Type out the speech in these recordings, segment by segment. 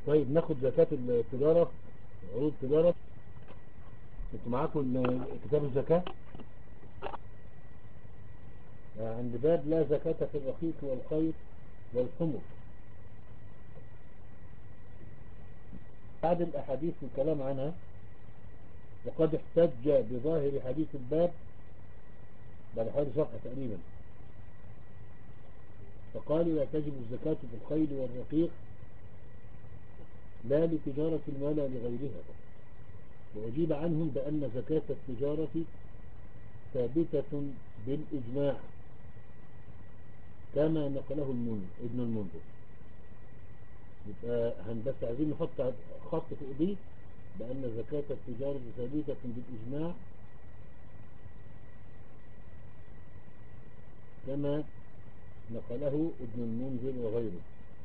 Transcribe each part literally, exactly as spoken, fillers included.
طيب ناخد زكاة التجارة، عروض التجارة. انتوا معاكم كتاب الزكاة عند باب لا زكاة في الرقيق والخيط والحمر. بعد الأحاديث والكلام عنها، وقد احتج بظاهر حديث الباب بعد حوالي صفحة تقريبا، فقالوا لا تجب الزكاة في الخيل والرقيق لا لتجارة ولا لغيرها، وأجيب عنهم بأن زكاة التجارة ثابتة بالإجماع كما نقله ابن المنذر. يبقى هنبس عايزين نحط خط في ايديه بأن زكاة التجارة ثابتة بالإجماع كما نقله ابن المنذر وغيره،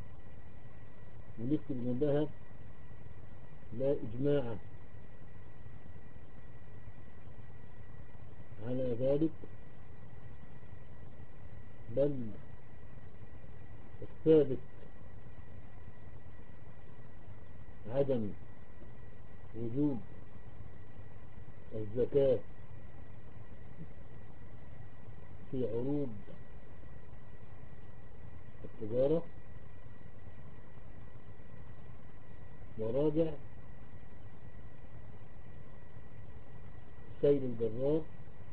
ونكتب جنبها لا إجماع على ذلك بل الثابت عدم وجوب الزكاة في عروض التجارة، وراجع سيل الجرار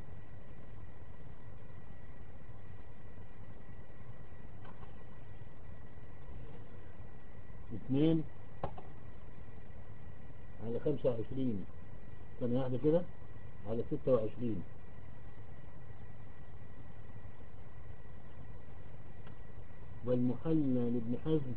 اثنين على خمسة وعشرين، كان واحدة كده على ستة وعشرين، والمحلى لابن حزم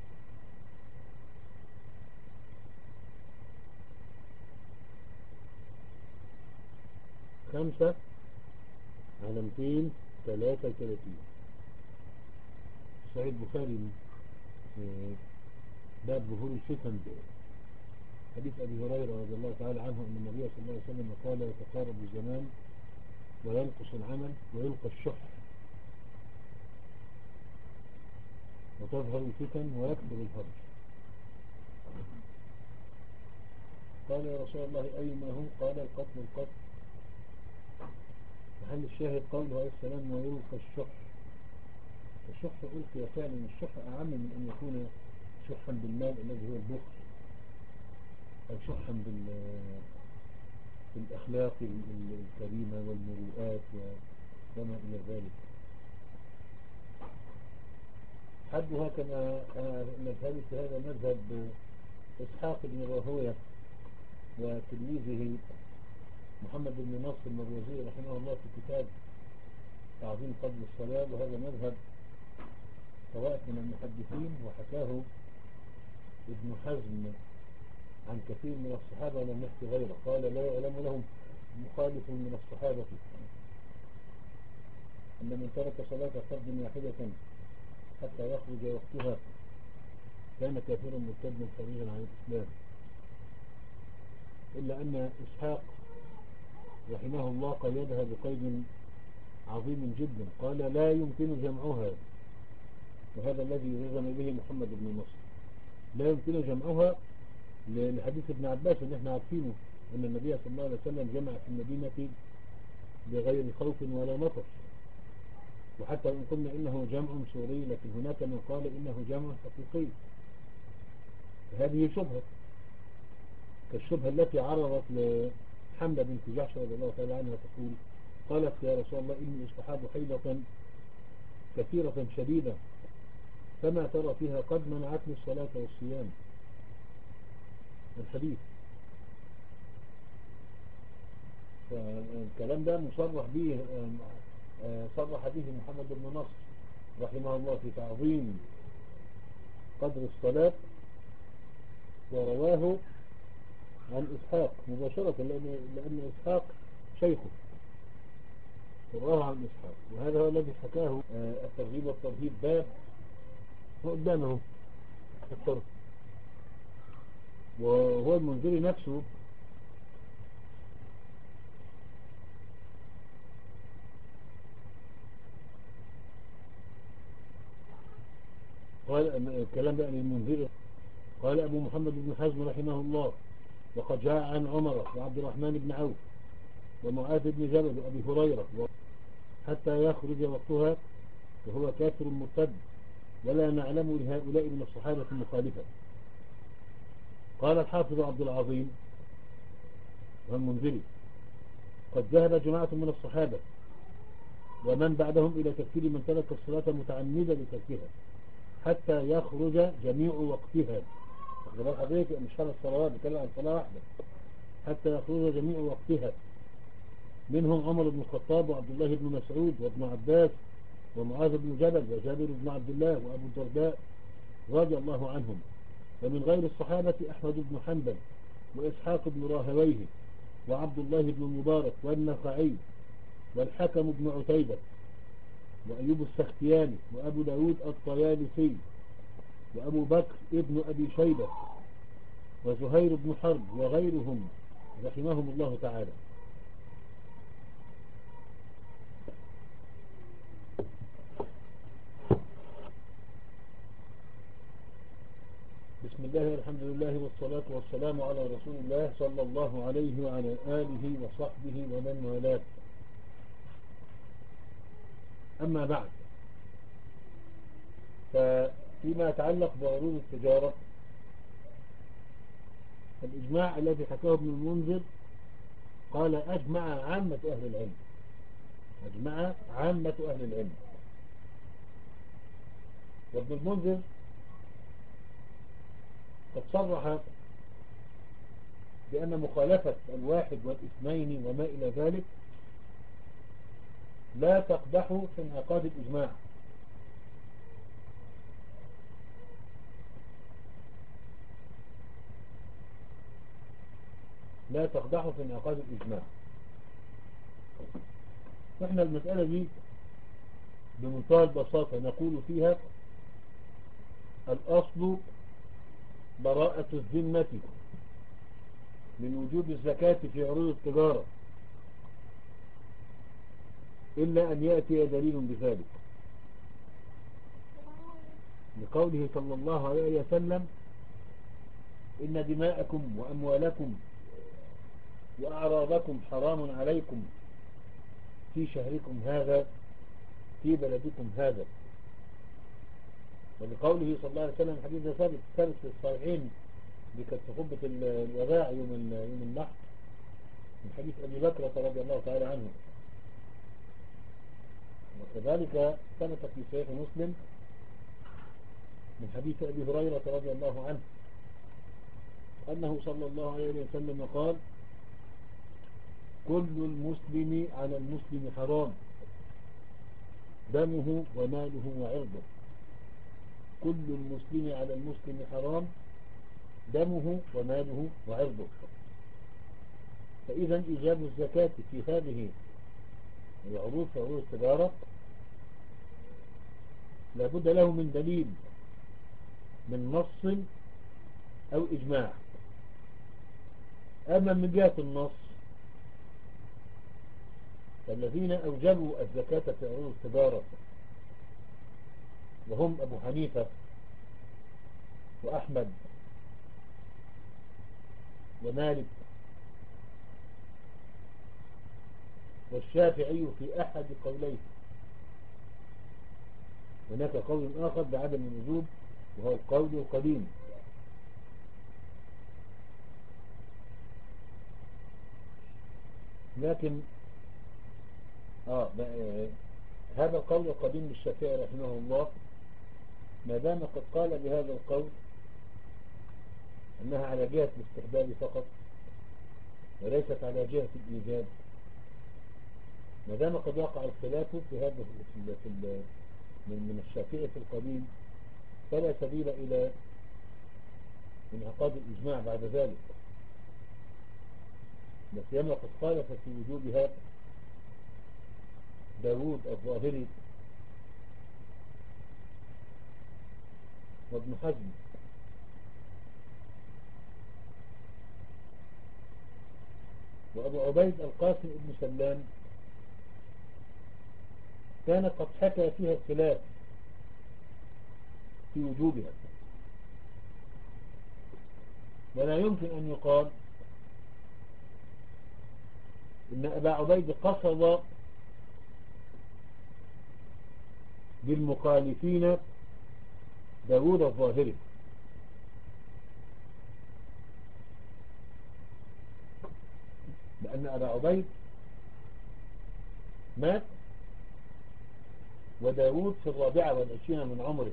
خمسة على مئتين وثلاثة وثلاثين. سعيد بخاري باب ظهور الفتن، حديث أبي هريرة رضي الله تعالى عنه أن النبي صلى الله عليه وسلم قال يتقارب الزمان وينقص العمل ويلقى الشح وتظهر الفتن ويكثر الهرج. قال يا رسول الله أيما هم؟ قال القتل القتل. محل الشاهد قوله عليه السلام ويلقى الشح. الشح ألقي فعلا، الشح أعم من أن يكون شحا بالمال الذي هو البخل، أو شحا بال بالأخلاق الكريمة والمروءات وما إلى ذلك. حدها كما مذهب هذا مذهب إسحاق بن راهويه وتلميذه محمد بن نصر المروزي رحمه الله في كتاب تعظيم فضل الصلاة، وهذا مذهب طوائف من المحدثين، وحكاه ابن حزم عن كثير من الصحابة ولم يحكي غيره. قال لا يعلم لهم مخالف من الصحابة أن من ترك صلاة فرض واحدة حتى يخرج وقتها كان كافرا مرتدا خارجا عن الإسلام، إلا أن إسحاق رحمه الله قيدها بقيد عظيم جدا، قال لا يمكن جمعها، وهذا الذي جزم به محمد بن نصر، لا يمكن جمعها لحديث ابن عباس اللي احنا عارفينه أن النبي صلى الله عليه وسلم جمع في المدينة بغير خوف ولا مطر. وحتى إن قلنا إنه جمع سوري، لكن هناك من قال إنه جمع حقيقي، فهذه شبهة كالشبهة التي عرضت لحملة بنت جحش رضي الله تعالى عنها، تقول قالت يا رسول الله إني استحاب حيضة كثيرة شديدة فما ترى فيها؟ قد منعتني الصلاة والصيام. الحديث فالكلام ده مصرح به، صرح به محمد بن نصر رحمه الله في تعظيم قدر الصلاة، ورواه عن إسحاق مباشرة لأن, لأن إسحاق شيخه، رواه عن إسحاق، وهذا هو الذي حكاه الترغيب والترهيب باب قدامه الطرف. وهو المنذري نفسه قال الكلام ده عن المنذري قال أبو محمد بن حزم رحمه الله: وقد جاء عن عمر وعبد الرحمن بن عوف ومعاذ بن جبل وأبي هريرة حتى يخرج وقتها وهو كافر مرتد، ولا نعلم لهؤلاء من الصحابة مخالفة. قال الحافظ عبد العظيم والمنذري: قد ذهب جماعة من الصحابة ومن بعدهم إلى تكفير من ترك الصلاة متعمدا لتركها حتى يخرج جميع وقتها. أخذ حضرتك مش خمس صلوات، بتكلم عن صلاة واحدة. حتى يخرج جميع وقتها، منهم عمر بن الخطاب وعبد الله بن مسعود وابن عباس ومعاذ بن جبل وجابر بن عبد الله وأبو الدرداء رضي الله عنهم. ومن غير الصحابة أحمد بن حنبل وإسحاق بن راهويه وعبد الله بن المبارك والنخعي والحكم بن عتيبة وأيوب السختياني وأبو داود الطيالسي وأبو بكر ابن أبي شيبة وزهير بن حرب وغيرهم رحمهم الله تعالى. بسم الله والحمد لله والصلاة والسلام على رسول الله صلى الله عليه وعلى آله وصحبه ومن والاه. أما بعد، ففيما يتعلق بعروض التجارة، الإجماع الذي حكاه ابن المنذر قال: أجمع عامة أهل العلم، أجمع عامة أهل العلم. وابن المنذر قد صرح بأن مخالفة الواحد والاثنين وما إلى ذلك لا تقدح في انعقاد الإجماع، لا تقدح في انعقاد الإجماع. نحن المسألة دي بمنتهى البساطة نقول فيها: الأصل براءة الذمة من وجوب الزكاة في عروض التجارة إلا أن يأتي دليل بذلك، لقوله صلى الله عليه وسلم: إن دماءكم وأموالكم وأعراضكم حرام عليكم في شهركم هذا في بلدكم هذا. ولقوله صلى الله عليه وسلم حديث ثابت ثابت في الصحيحين بكت خطبة الوداع يوم يوم النحر من حديث أبي بكر رضي الله تعالى عنه، وكذلك ثبت في صحيح مسلم من حديث أبي هريرة رضي الله عنه أنه صلى الله عليه وسلم قال: كل المسلم على المسلم حرام، دمه وماله وعرضه. كل المسلم على المسلم حرام، دمه وماله وعرضه. فإذا إيجاب الزكاة في هذه العروض، في عروض التجارة، لابد له من دليل، من نص أو إجماع. أما من جهة النص فالذين أوجبوا الزكاة في عروض التجارة وهم أبو حنيفة وأحمد ومالك والشافعي في أحد قوليه. هناك قول آخر بعدم الوجوب وهو القول القديم. لكن آه هذا القول القديم للشافعي رحمه الله، ما دام قد قال بهذا القول أنها على جهة الاستحباب فقط وليست على جهة الإيجاب، ما دام قد وقع الخلاف في هذا في في من من الشافعي في القديم، فلا سبيل إلى انعقاد الإجماع بعد ذلك. بس يما قد خالف في وجوبها داود الظاهري وابن حزم وأبو عبيد القاسم ابن سلام، كان قد حكى فيها الخلاف في وجوبها. ولا يمكن أن يقال إن أبا عبيد قصد بالمخالفين داود الظاهري، لأن أبا عبيد مات وداود في الرابعة والعشرين من عمره،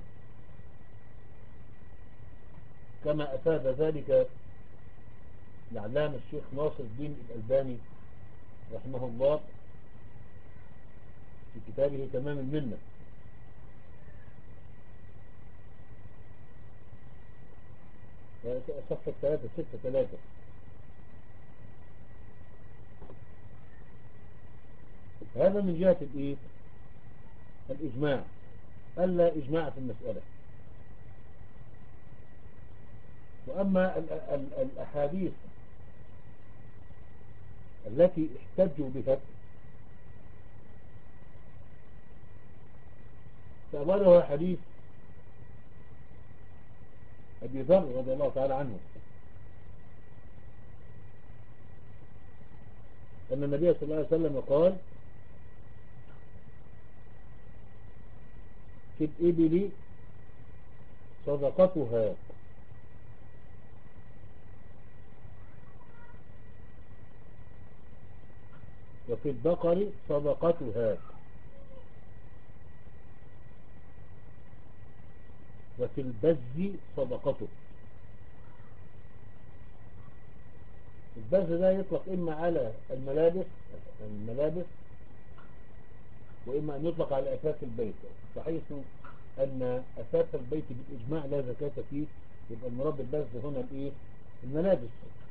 كما أفاد ذلك العلامة الشيخ ناصر الدين الألباني رحمه الله في كتابه تمام المنة. صفحة ثلاثة ستة ثلاثة. هذا من جهة الإيه؟ الإجماع، ألا إجماع في المسألة. وأما ال ال الأحاديث التي احتجوا بها فأولها حديث أبي ذر رضي الله تعالى عنه أن النبي صلى الله عليه وسلم قال: في الإبل صدقتها وفي البقر صدقتها وفي البز صدقته. البز ده يطلق إما على الملابس الملابس وإما أن يطلق على أثاث البيت، بحيث أن أثاث البيت بالإجماع لا زكاة فيه، يبقى المراد بالبز هنا الإيه؟ الملابس.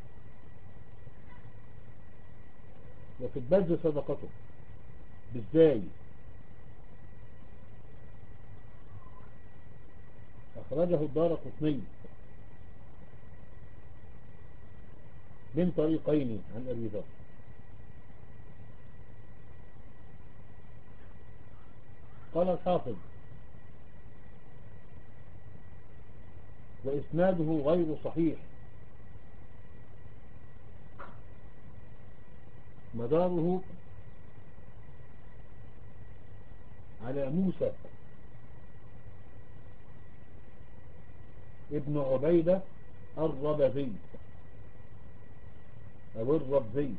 وفي البز صدقته بالزاي. أخرجه الدارقطني من طريقين عن أبي ذر. قال الحافظ: وإسناده غير صحيح، مداره على موسى ابن عبيدة الربذي أو الربذي.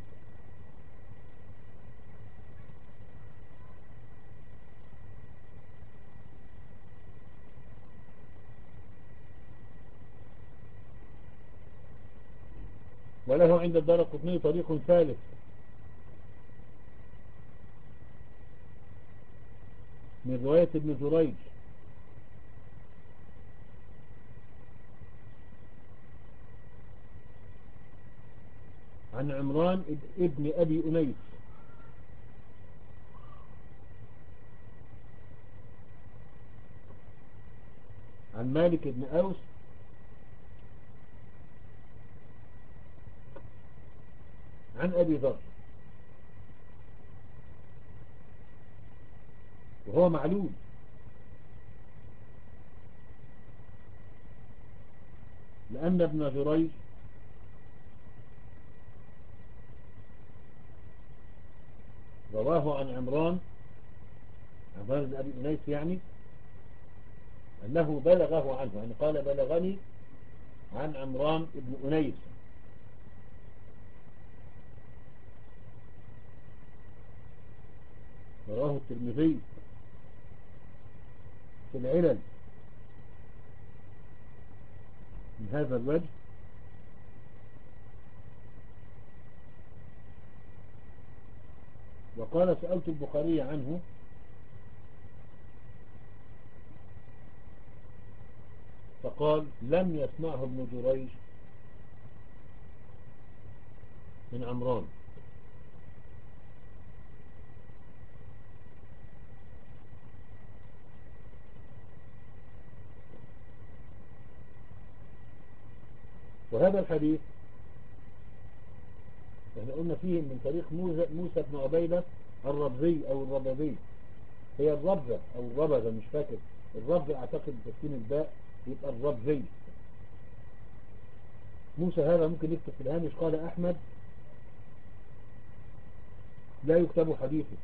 وله عند الدارقطني طريق ثالث من رواية ابن جريج عن عمران ابن أبي أنيس عن مالك بن أوس عن أبي ذر، وهو معلول، لأن ابن جريج رواه عن عمران عمران بن أبي أنيس، يعني أنه بلغه عنه، يعني قال: بلغني عن عمران بن أنيس. رواه الترمذي في العلل من هذا الوجه. وقال: سألت البخاري عنه فقال: لم يسمعه ابن جريج من عمران. وهذا الحديث احنا قلنا فيه من طريق موسى بن عبيدة الربذي أو الربذي، هي الربذة أو الربذة مش فاكر، الربذة أعتقد بتسكين الباء يبقى الربذي. موسى هذا ممكن يكتب في الهامش قال أحمد لا يكتب حديثه،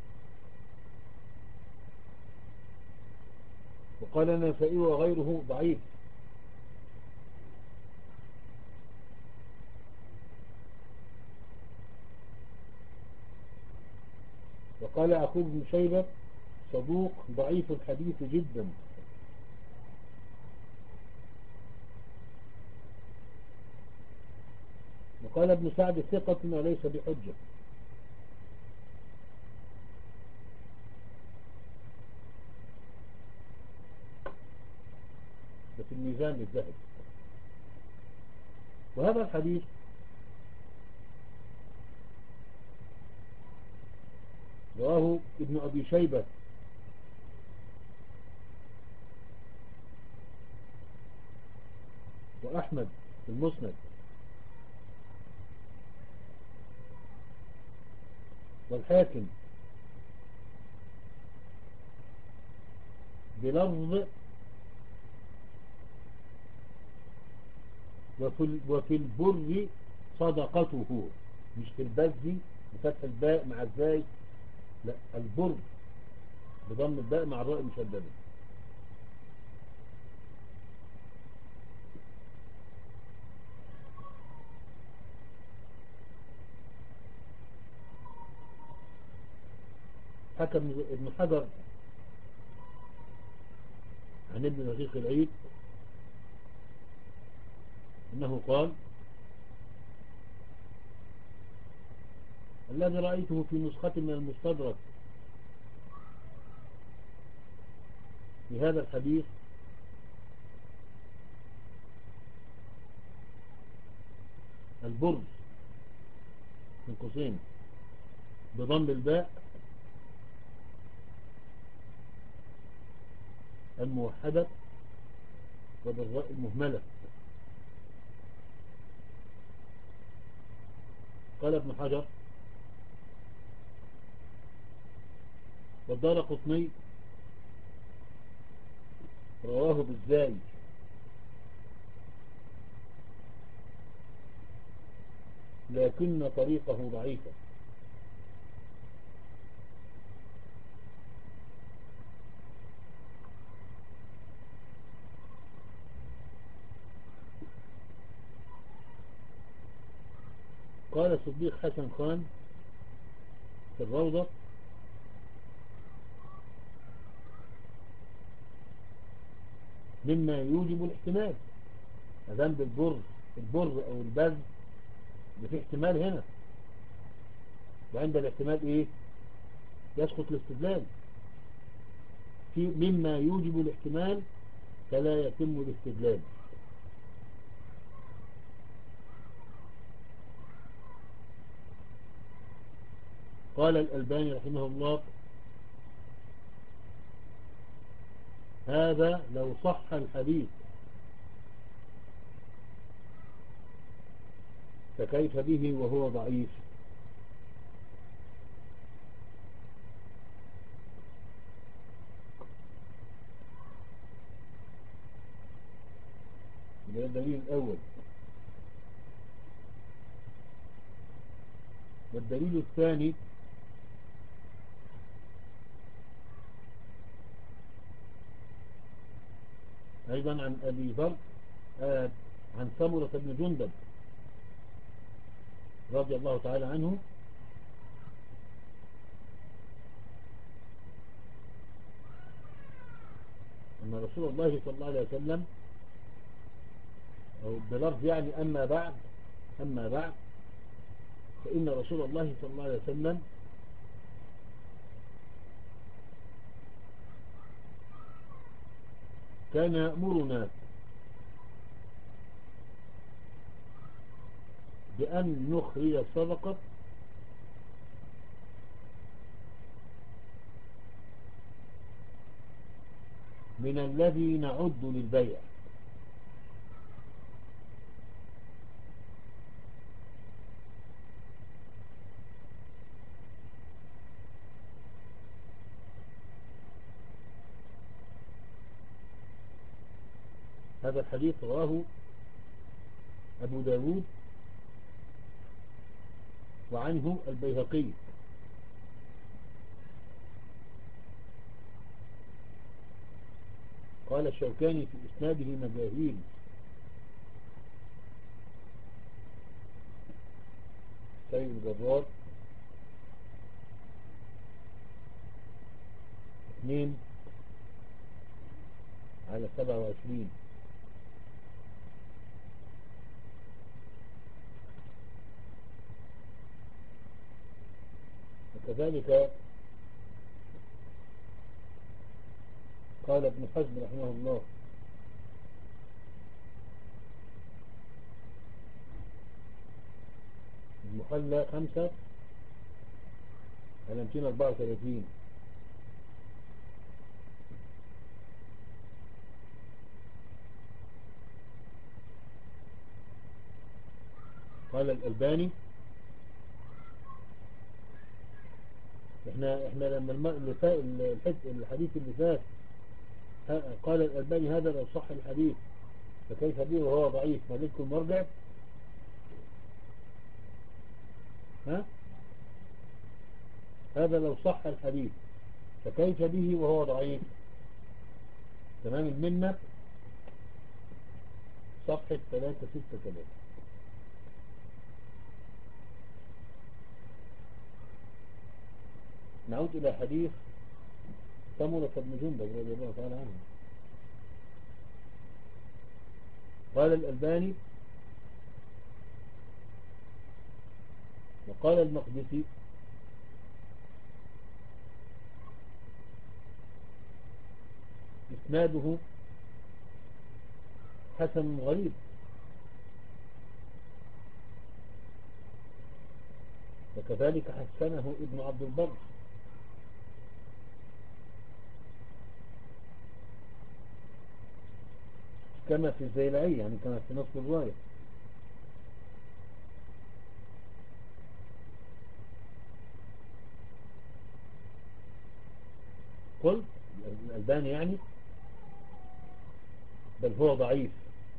وقال النسائي وغيره ضعيف. وقال يعقوب بن شيبة صدوق ضعيف الحديث جدا. وقال ابن سعد ثقة وليس بحجة. ده في الميزان للذهب. وهذا الحديث رواه ابن أبي شيبة وأحمد في المسند، والحاكم بلفظ وفي, وفي البر صدقته، مش في البذ بفتح الباء مع الزاي، لا، البر بضم الباء مع الراء المشددة. حكى ابن حجر عن ابن دقيق العيد انه قال الذي رأيته في نسخة من المستدرك في هذا الحديث البرز من قوسين بضم الباء الموحدة وبالراء المهملة. قال ابن حجر والدارقطني رواه بالزاي، لكن طريقه ضعيفة. قال الصديق حسن خان في الروضة مما يوجب الاحتمال، أذن بالبر البر أو البذ في احتمال هنا، وعند الاحتمال إيه يسقط الاستدلال. في مما يوجب الاحتمال فلا يتم الاستدلال. قال الألباني رحمه الله هذا لو صح الحديث فكيف به وهو ضعيف؟ ده الدليل الأول. والدليل الثاني أيضا عن أبي ذر آه عن سمرة بن جندب رضي الله تعالى عنه أن رسول الله صلى الله عليه وسلم أو بلفظ يعني أما بعد أما بعد فإن رسول الله صلى الله عليه وسلم كان يأمرنا بأن نخرج الصدقة من الذي نعد للبيع. هذا الحديث رواه أبو داود وعنه البيهقي. قال الشوكاني في إسناده مجاهيل. سيد الجرار اثنين على سبعة وعشرين. وكذلك قال ابن حزم رحمه الله المحلى خمسة على مئتين وأربعة وثلاثين. قال الألباني احنا احنا لما الم... اللي فا... الحد... الحديث اللي فات ها... قال الألباني هذا لو صح الحديث فكيف به وهو ضعيف، ما لكم مرجع؟ ها هذا لو صح الحديث فكيف به وهو ضعيف؟ تمام المنة صفحة ثلاثة ستة ثلاثة. نعود إلى حديث سمرة بن جندب رضي الله تعالى عنه. قال الألباني وقال المقدسي إسناده حسن غريب. وكذلك حسنه ابن عبد البر كما في الزيلعي، يعني كما في نصب الرواية. قلت الألباني يعني بل هو ضعيف.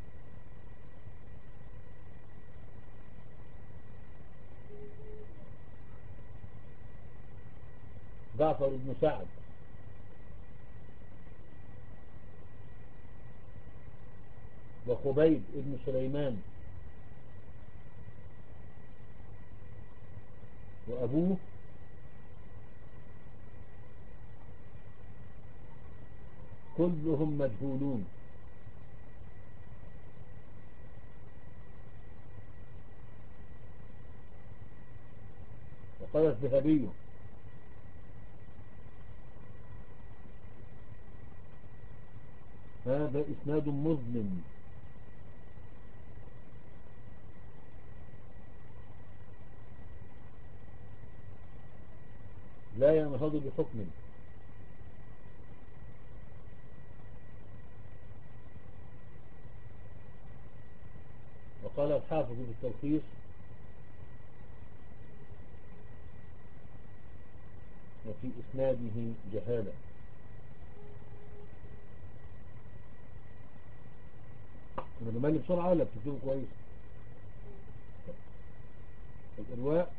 جعفر بن سعد وخبيب بن سليمان وأبوه كلهم مجهولون. وقال الذهبي هذا إسناد مظلم لا ينهض بحكم. وقال الحافظ في التلخيص وفي إسناده جهالة. أنا بمالي بسرعة ولا بتكتبه كويس؟ الإرواء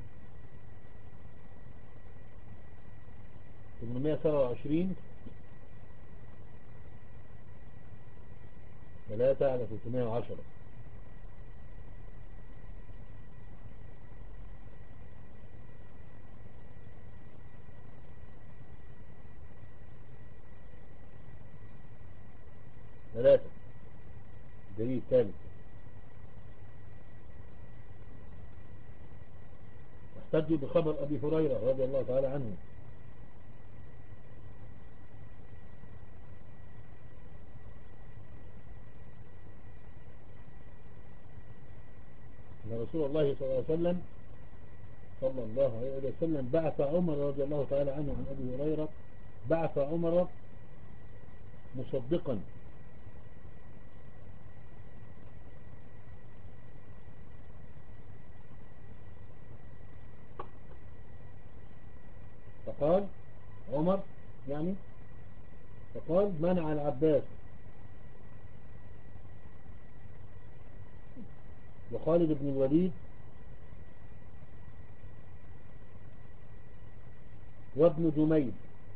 ثمانمائة وسبعة وعشرين ثلاثة على ثلاثمائة وعشرة. ثلاثة الدليل الثالث احتجوا بخبر أبي هريرة رضي الله تعالى عنه أن رسول الله صلى الله عليه وسلم صلى الله عليه وسلم بعث عمر رضي الله تعالى عنه عن أبي هريرة بعث عمر مصدقا فقال عمر يعني فقال منع العباس وخالد بن الوليد وابن جميل.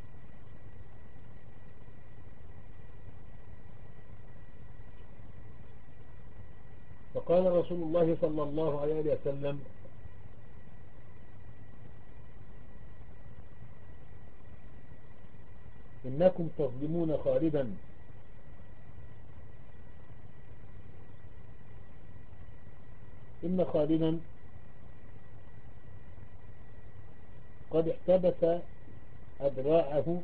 فقال رسول الله صلى الله عليه وسلم: إنكم تظلمون خالدا إن خالدا قد احتبس أدراعه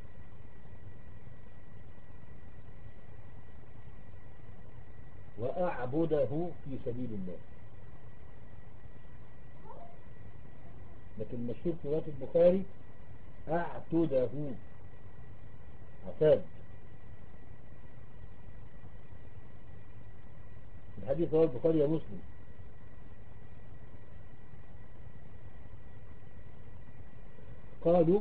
وأعبده في سبيل الله. لكن المشهور في رواية البخاري أعتده، عتاد. الحديث رواه البخاري يا مسلم. قالوا: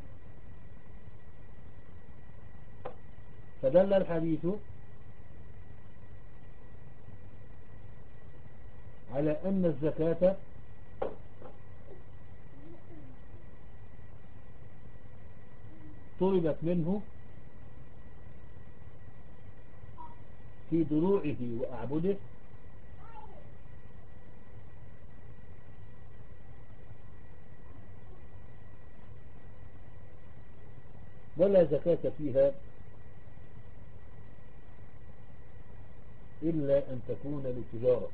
فدل الحديث على أن الزكاة طلبت منه في دروعه وأعبده ولا زكاة فيها إلا أن تكون للتجارة.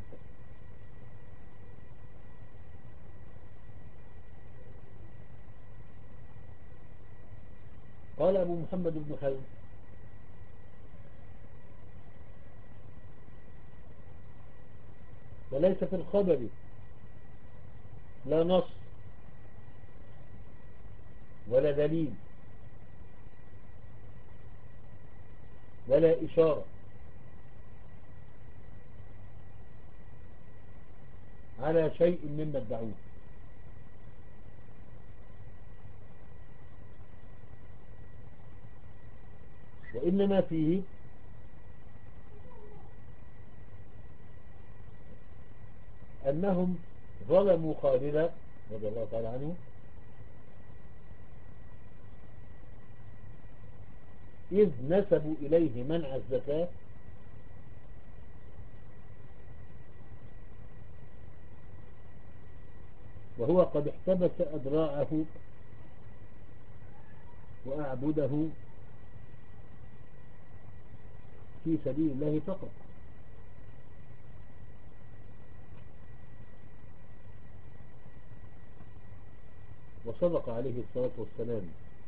قال أبو محمد بن حزم: وليس في الخبر لا نص ولا دليل ولا إشارة على شيء مما ادعوه، وإنما فيه أنهم ظلموا خالدا رضي الله تعالى عنه إذ نسبوا إليه منع الزكاة وهو قد احتبس أدراعه وأعبده في سبيل الله فقط. وصدق عليه الصلاة والسلام،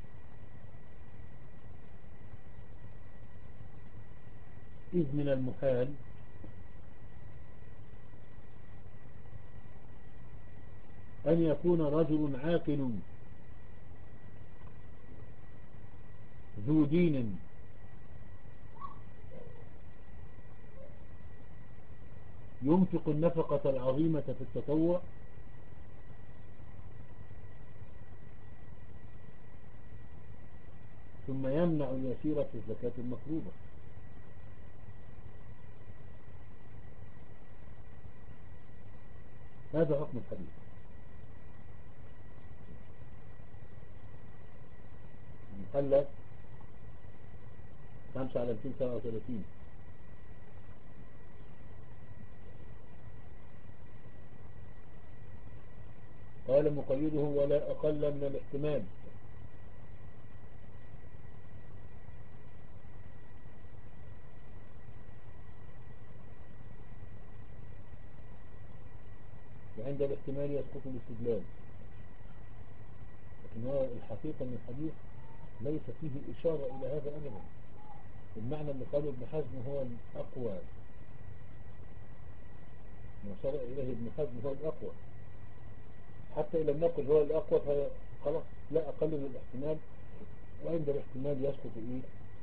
إذ من المحال أن يكون رجل عاقل ذو دين ينفق النفقة العظيمة في التطوع ثم يمنع اليسير في الزكاة المفروضة. هذا حكم الحديث. المحلى خمسة على مئتين وسبعة وثلاثين. قال مقيده: ولا أقل من الاحتمال. وعند الاحتمال يسقط الاستدلال. لكن هو الحقيقة من الحديث ليس فيه إشارة إلى هذا أبدا. المعنى اللي قاله ابن حزم هو الأقوى، ما شرع إليه ابن حزم هو الأقوى. حتى إذا لم نقل هو الأقوى فخلاص لا أقل من الاحتمال، وعند الاحتمال يسقط إيه؟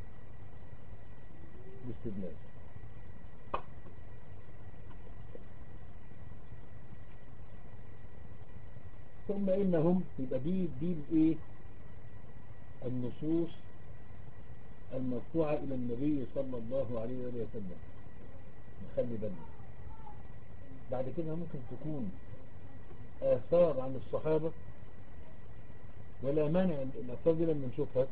الاستدلال. ثم إنهم يبقى دي دي الإيه؟ النصوص المرفوعة إلى النبي صلى الله عليه وسلم. نخلي بالنا بعد كده ممكن تكون آثار عن الصحابة، ولا مانع الآثار دي لما نشوفها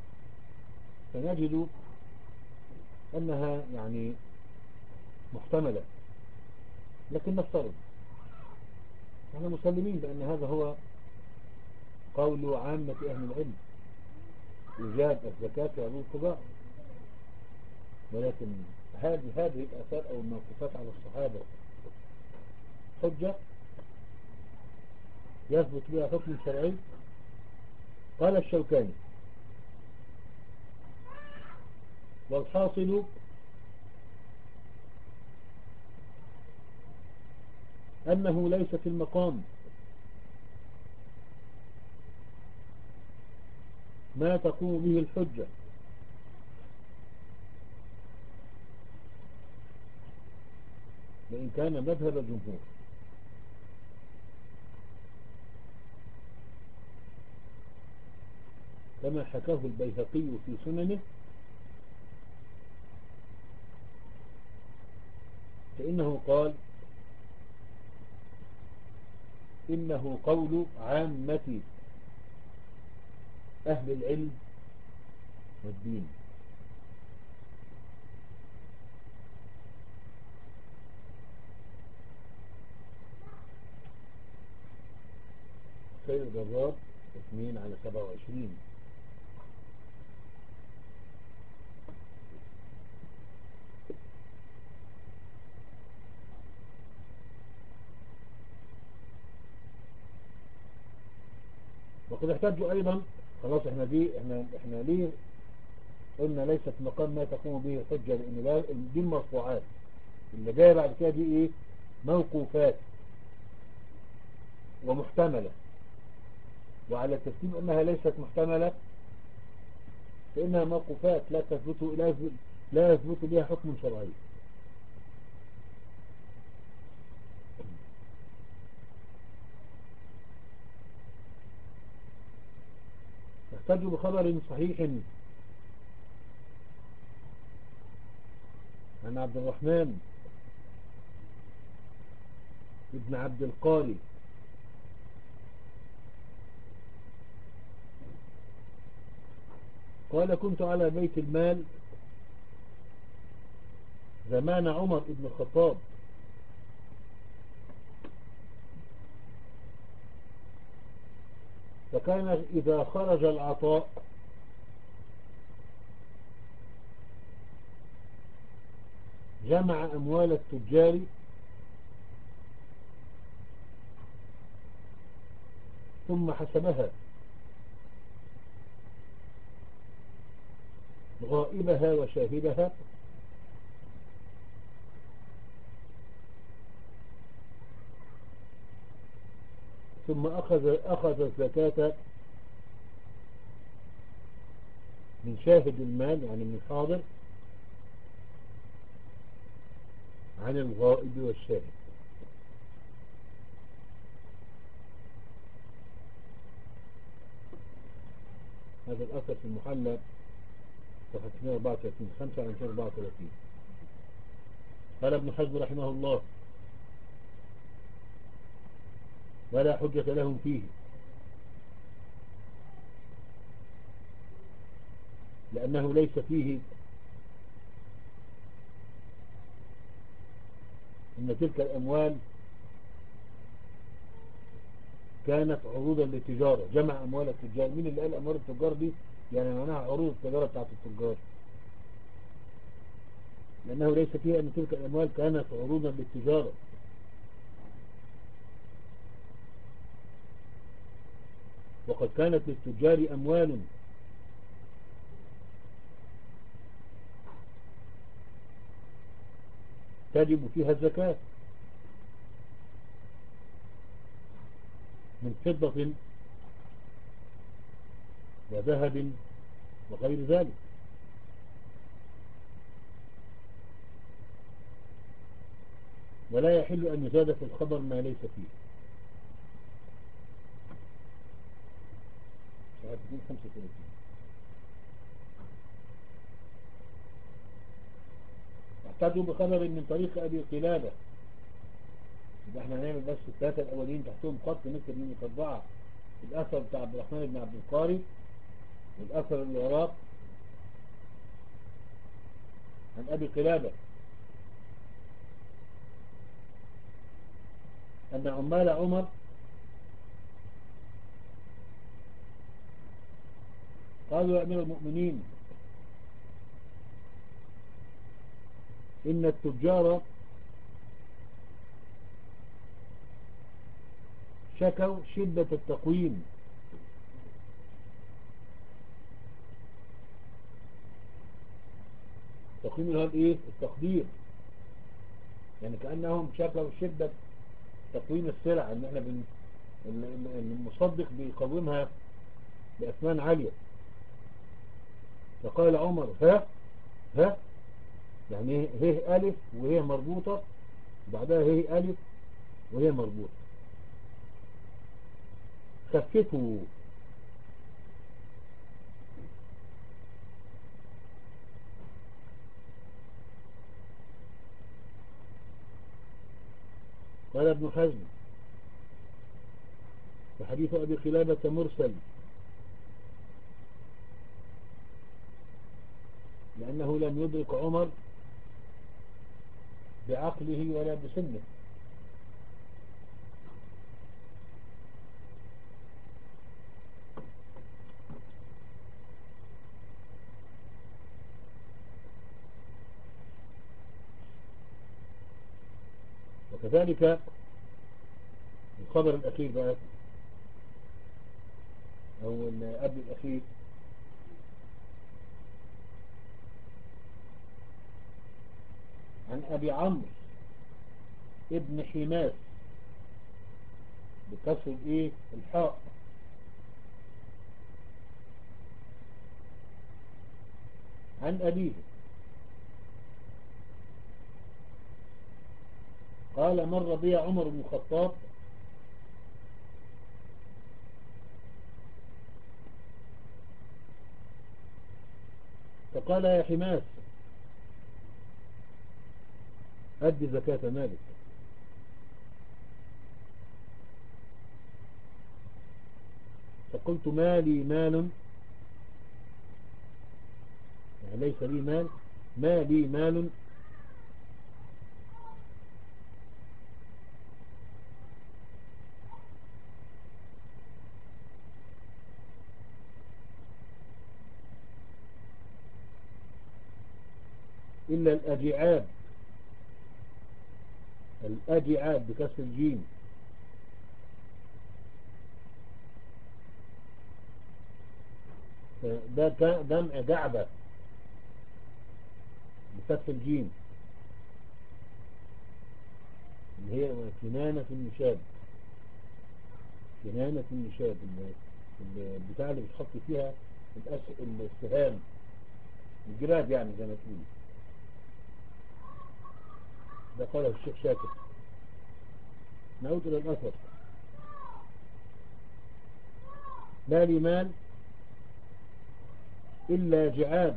فنجد أنها يعني محتملة. لكن نفترض نحن مسلمين بأن هذا هو قول عامة أهل العلم، إيجاب الزكاة في عروض التجارة. ولكن هذه هذه الآثار أو الموقفات على الصحابة حجة يثبت بها حكم شرعي؟ قال الشوكاني: والحاصل أنه ليس في المقام ما تقوم به الحجة، وإن كان مذهب الجمهور، كما حكاه البيهقي في سننه، فإنه قال: إنه قول عامة أهل العلم والدين. سيد الجرار اثنين على سبعة وعشرين. وقد احتاجوا أيضا، خلاص احنا دي احنا, احنا ليه قلنا ليست مقام ما تقوم به الحجة؟ لأن دي المرفوعات اللي جاية بعد كده دي ايه؟ موقوفات ومحتملة. وعلى الترتيب أنها ليست محتملة فإنها موقوفات لا تثبت لا يثبت, لا يثبت بها حكم شرعي. يحتاج بخبر صحيح عن عبد الرحمن ابن عبد القاري قال: كنت على بيت المال زمان عمر بن الخطاب، فكان إذا خرج العطاء جمع أموال التجار ثم حسبها غائبها وشاهدها، ثم أخذ, أخذ الزكاة من شاهد المال يعني من الحاضر عن الغائب والشاهد. هذا الأثر في المحلى صفحة مئة وأربعة وثلاثين خمسة عن مئتين وأربعة وثلاثين. قال ابن حزم رحمه الله: ولا حجة لهم فيه، لأنه ليس فيه إن تلك الأموال كانت عروضا للتجارة. جمع أموال التجار. مين اللي قال أموال التجار دي؟ يعني معناها عروض التجارة بتاعت التجار، لأنه ليس فيها أن تلك الأموال كانت عروضا للتجارة. وقد كانت للتجار أموال تجب فيها الزكاة من فضة وذهب وغير ذلك. ولا يحل أن يزاد في الخبر ما ليس فيه. خمسة وثلاثين. احتاجوا بخبر من طريق أبي قلابة يبقى احنا هنعمل بس الثلاثة الأولين تحتهم خط نكتب من أربعة. الأثر بتاع عبد الرحمن بن عبد القاري، والأثر اللي وراه عن أبي قلابة أن عمال عمر قالوا يا أمير المؤمنين إن التجار شكوا شدة التقويم. التقويم اللي هو الايه؟ التقدير. يعني كأنهم شكوا شدة تقويم السلع، ان احنا بن... المصدق بيقومها بأثمان عالية. فقال عمر ها ها، يعني هي ألف وهي مربوطة، بعدها هي ألف وهي مربوطة، خففوا. قال ابن حزم وحديث أبي قلابة مرسل، لأنه لم يدرك عمر بعقله ولا بسنه. وكذلك الخبر الأخير بقى، أو قبل الأخير، عن أبي عمرو ابن حماس بكسر الايه الحاء، عن أبيه قال مر بي عمر بن الخطاب فقال يا حماس أدي زكاة مالك. فقلت ما لي مال، يعني ليس لي مال، ما لي مال إلا الأجعاب. الأجعاب بكسر الجيم، ده جمع جعبة بكسر الجيم، اللي هي كنانة النشاب. كنانة النشاب البتاع اللي بتحط فيها السهام، الجراد يعني زي ما تقول. ده قاله الشيخ شاكر. نعود إلى الأثر. ما لي مال إلا جعاب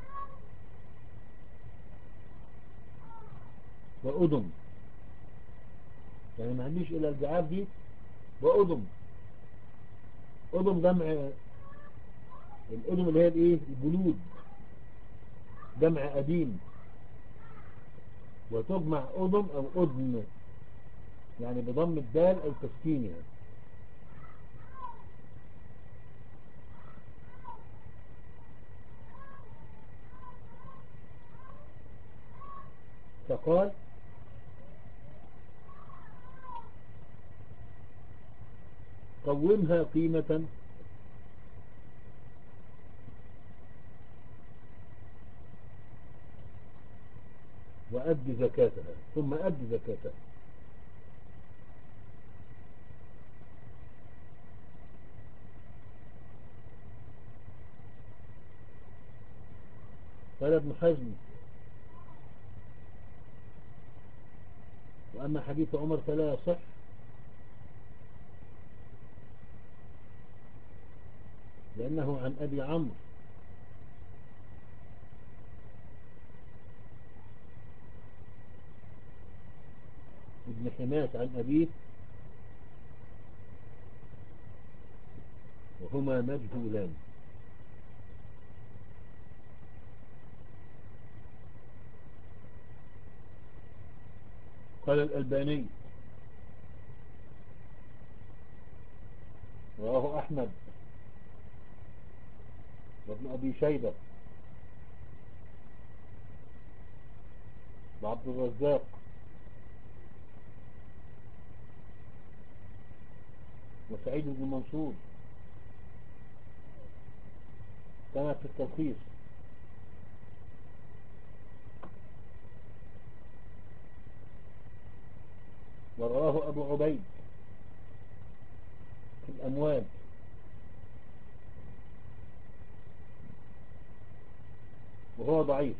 وأدم، يعني ما عنديش إلا الجعاب دي وأدم. أدم جمع، الأدم اللي هي الإيه؟ الجلود، جمع أديم، وتجمع أدم أو أدم يعني بضم الدال أو تسكينها. فقال قومها قيمة وأد زكاتها، ثم أد زكاتها. قال ابن حزم وأما حديث عمر فلا يصح، لأنه عن أبي عمرو ابن حماس عن أبيه وهما مجهولان. قال الألباني رواه أحمد وابن أبي شيبة وعبد الرزاق وسعيد بن منصور كما في التلخيص. ورواه أبو عبيد في الأموال وهو ضعيف.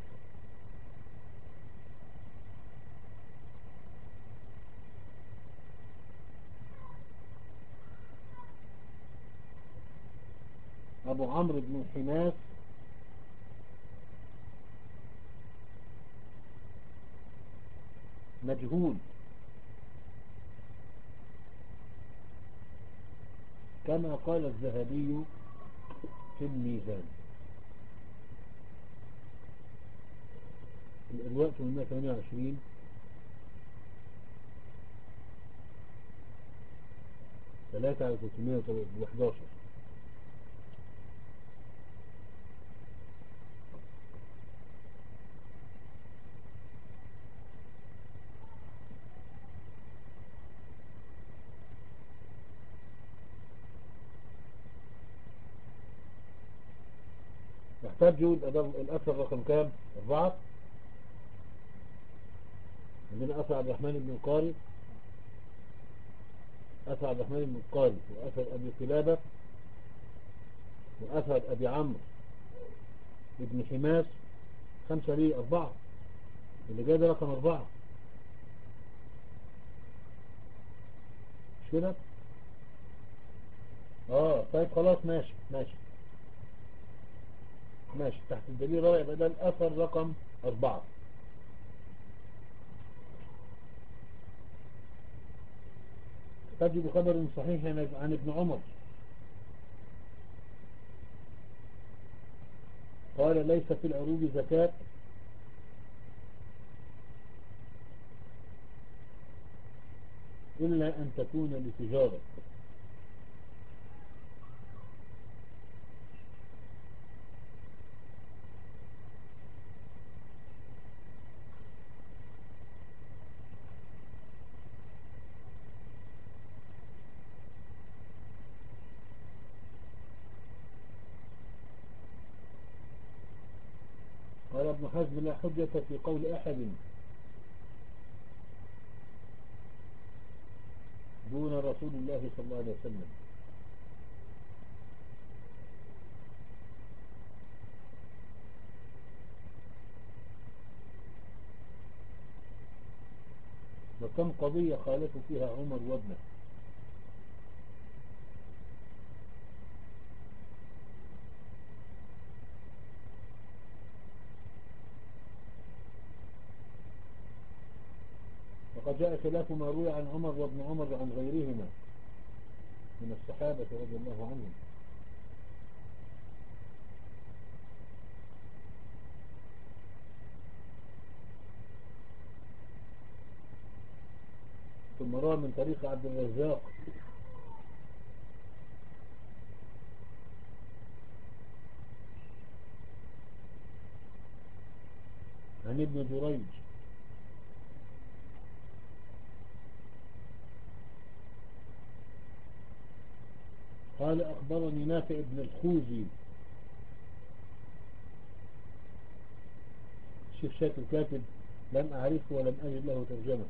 أبو عمرو بن حماس مجهول كما قال الذهبي في الميزان. الوقت من مئة وثمانية وعشرين ثلاثة على ثلاثمائة وأحد عشر. يحتاج الأثر رقم كام؟ أربعة. عندنا أثر عبد الرحمن بن القاري، أثر عبد الرحمن بن القاري وأثر أبي قلابة وأثر أبي عمرو ابن حماس. خمسة ليه؟ أربعة. اللي جاي ده رقم أربعة مش كده؟ اه طيب خلاص ماشي ماشي ماشي. تحت الدليل رأي يبقى ده الأثر رقم أربعة. تجد خبر صحيح عن ابن عمر قال ليس في العروض زكاة إلا أن تكون لتجارة. قال ابن حزم لا حجة في قول أحد دون رسول الله صلى الله عليه وسلم. وكم قضية خالف فيها عمر وابنه. وقد جاء خلاف ما روي عن عمر وابن عمر عن غيرهما من الصحابة رضي الله عنهم. ثم روى من طريق عبد الرزاق عن ابن جريج قال أخبرني نافع ابن الخوزي. الشيخ شاكر كاتب لم أعرفه ولم أجد له ترجمة.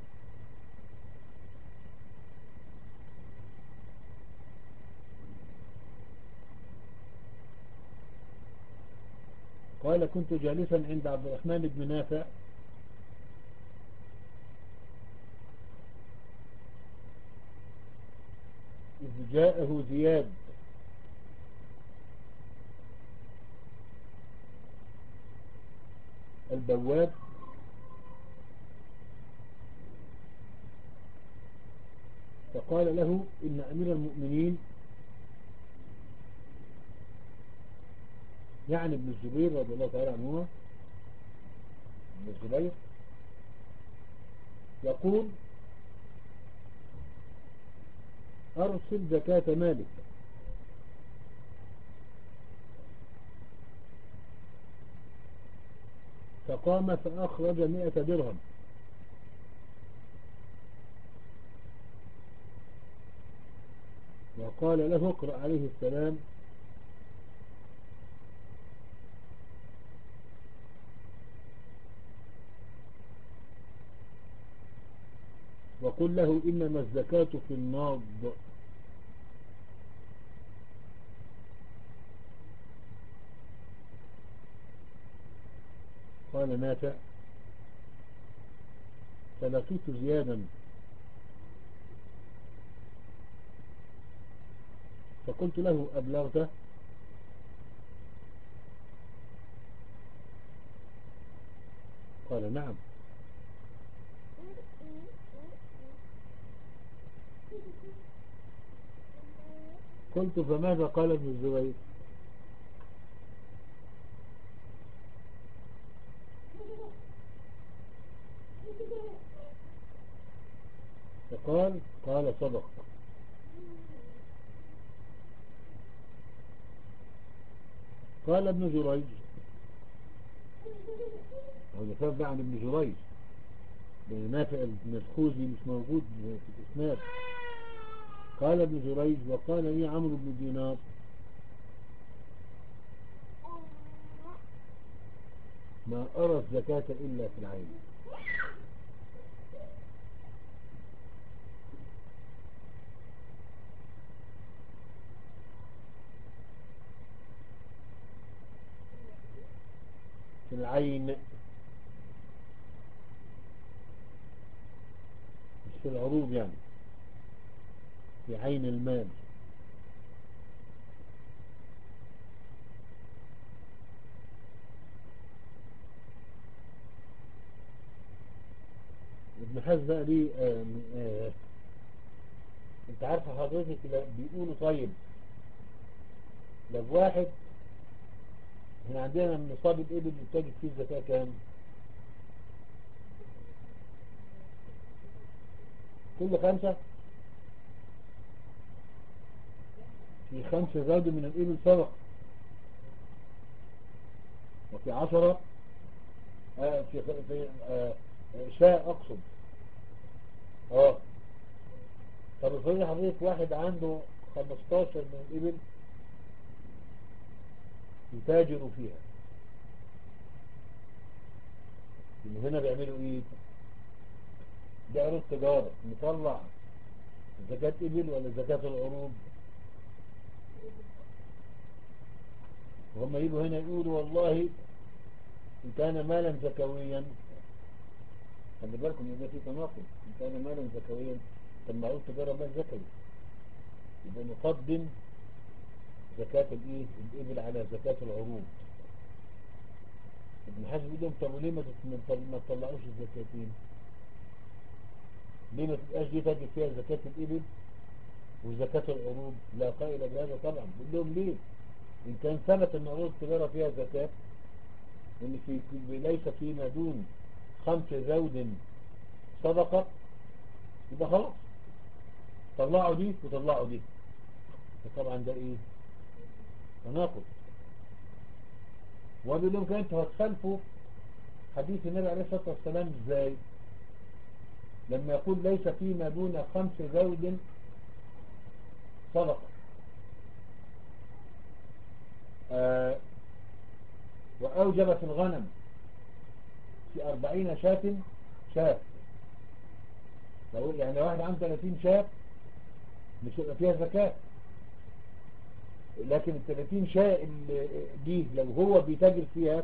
قال كنت جالسا عند عبد الرحمن بن نافع إذ جاءه زياد البواب فقال له إن أمير المؤمنين يعني ابن الزبير رضي الله تعالى عنه، ابن الزبير يقول أرسل زكاة مالك. فقام فأخرج مئة درهم وقال له اقرأ عليه السلام وقل له إنما الزكاة في الناض. قال نافع فلقيت زيادا فقلت له أبلغته؟ قال نعم. قلت فماذا قال ابن الزبير؟ فقال قال صدق. قال ابن جريج، هو ده بقى عن ابن جريج لأن نافع المدخوزي مش موجود في الإسناد. قال ابن جريج وقال لي عمرو بن دينار ما أرى الزكاة إلا في العين. في العين مش في العروض، يعني في عين المال. ابن حزم بقى ليه آه آه انت عارف حضرتك بيقولوا طيب لو واحد احنا عندنا من نصاب الابل بتجد فيه الزكاة كام؟ كل خمسة في خمسة زوج من الابل صدقة، وفي عشرة آه في, في آه شاء اقصد. اه طب افرض حضرتك واحد عنده خمستاشر من الابل يتاجروا فيها، من هنا بيعملوا ايه؟ ده عروض تجارة، نطلع زكاة ابل ولا زكاة العروض؟ وهم يجوا هنا يقولوا والله إن كان مالا زكويا، خلي بالكم يبقى في تناقض، إن كان مالا زكويا طب معروض تجارة مال زكوي يبقى نقدم زكاة الايه الابل على زكاة العروض. ابن حزم يقول لهم طب وليه ما تطلعوش الزكاتين؟ ليه ما تبقاش دي تجد فيها زكاة الابل وزكاة العروض؟ لا قائل بهذا طبعا. بقول لهم ليه؟ إن كان ثبت أن عروض التجارة فيها زكاة وإن في ليس فيما دون خمس زود صدقة يبقى خلاص طلعوا دي وطلعوا دي. فطبعا ده إيه؟ تناقض. وبيقول لهم كان انتوا هتخالفوا حديث النبي عليه الصلاة والسلام ازاي؟ لما يقول ليس فيما دون خمس زود صدقة آه وأوجب في الغنم في أربعين شاة شاة. لو يعني واحد عنده ثلاثين شاة مش هيبقى فيها زكاة، لكن ال ثلاثين شاة دي لو هو بيتاجر فيها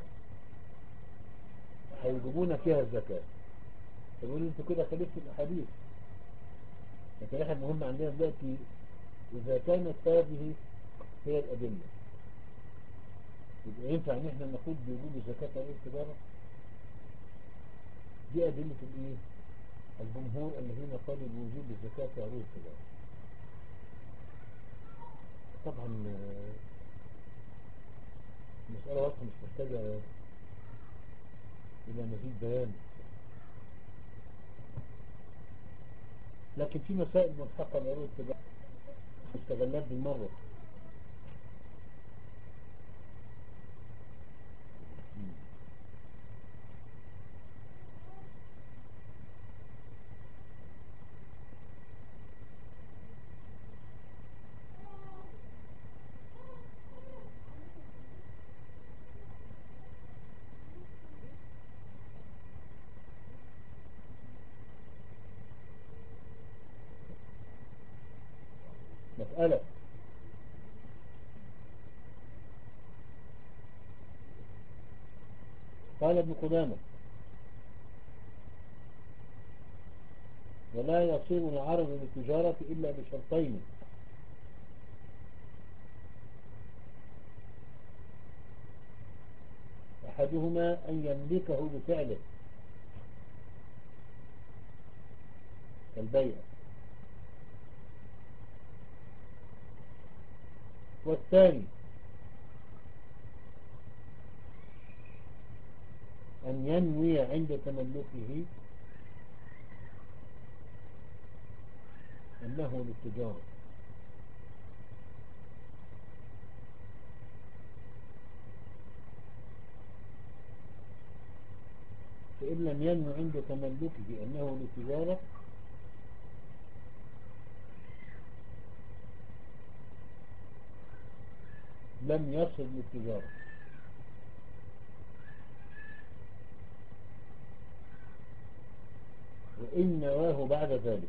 هيجيبون فيها الزكاة. فبيقولوا انتوا كده خالفتوا الأحاديث. لكن احنا المهم عندنا دلوقتي إذا كانت هذه هي الأدلة يبقى ينفع ان احنا نقول بوجوب الزكاة على التجارة. دي أدلة الايه؟ الجمهور الذين قالوا بوجوب الزكاة في عروض التجارة. طبعا آه، المسألة واضحة مش محتاجة إلى مزيد بيان، لكن في مسائل ملحقة بعروض التجارة مستغلات بالمرة. مسألة قال ابن قدامة: ولا يصير العرض للتجارة إلا بشرطين: أحدهما أن يملكه بفعله كالبيع، والثاني أن ينوي عند تملكه أنه للتجارة. فإن لم ينوي عند تملكه أنه للتجارة لم يصل للتجارة، وإن نواه بعد ذلك.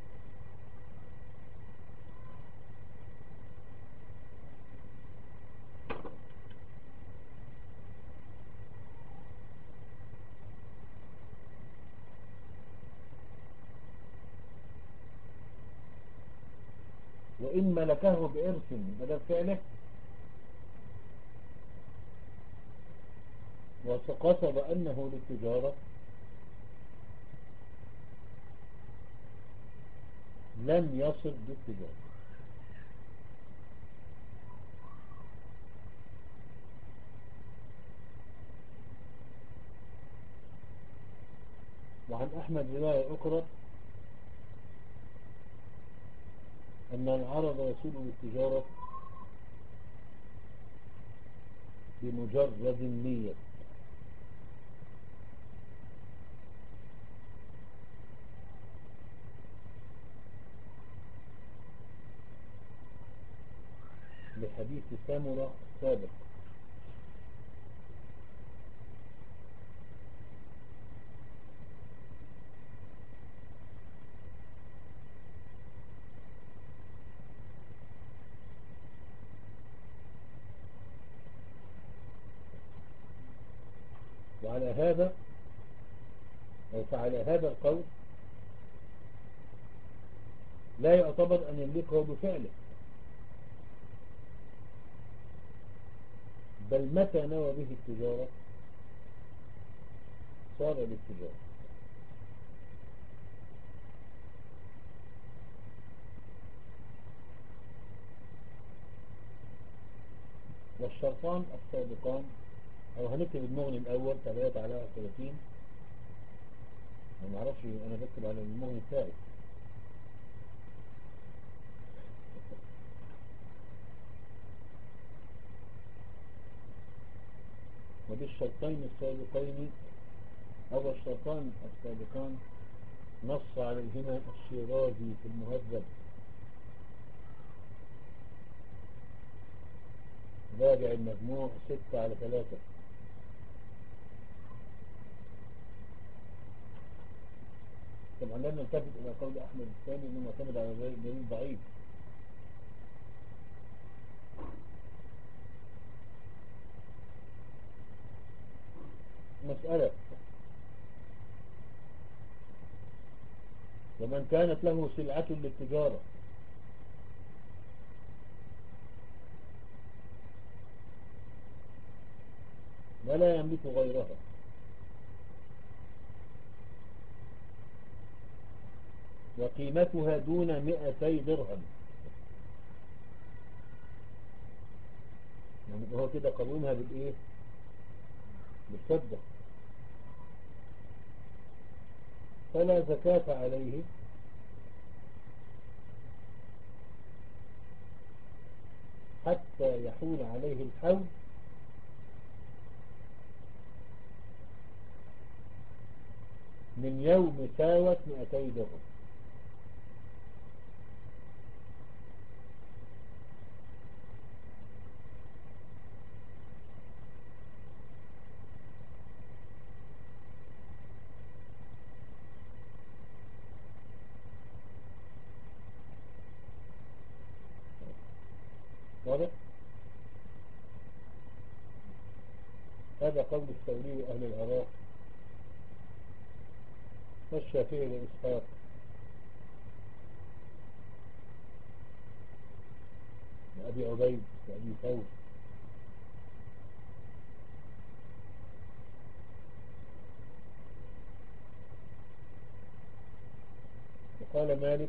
وإن ملكه بإرث بدل فعله وقصد أنه للتجارة لم يصل بالتجارة. وعن أحمد رواية أخرى أن العرض يصل للتجارة بمجرد النية، لحديث سامرة السابق. وعلى هذا أو فعلى هذا القول لا يعتبر أن يملكه بفعله، بل متى نوى به التجارة صار للتجارة. والشرطان السابقان، أو هنكتب المغني الأول ثلاثة على واحد وثلاثين، أنا معرفش أنا بكتب على المغني الثالث. وبالشرطين السابقين أو الشرطان السابقان نص عليهما الشيرازي في المهذب، راجع المجموع ستة على ثلاثة. طبعا لم نلتفت إلى قول أحمد الثاني أنه معتمد على ذلك دليل ضعيف. مسألة: ومن كانت له سلعة للتجارة ولا يملك غيرها، وقيمتها دون مئتي درهم. يعني هو كده قومها بالايه؟ بالفضة. فلا زكاة عليه حتى يحول عليه الحول من يوم ساوت مئتي درهم. واضح؟ هذا قول الثوري أهل العراق والشافعي وإسحاق وأبي عبيد وأبي ثور. وقال مالك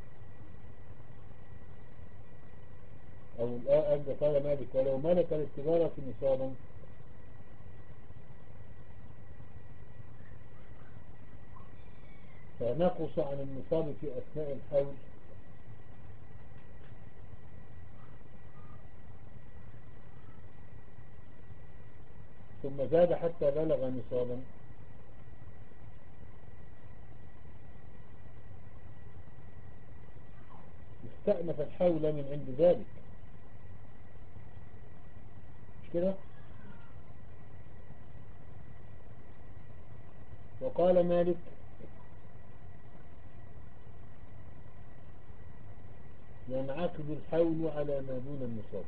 أو الآن قال مالك ولو ملك للتجارة نصابا فنقص عن النصاب في أثناء الحول ثم زاد حتى بلغ نصابا استأنف الحول من عند ذلك. مش كده؟ وقال مالك ينعقد الحول على ما دون النصاب.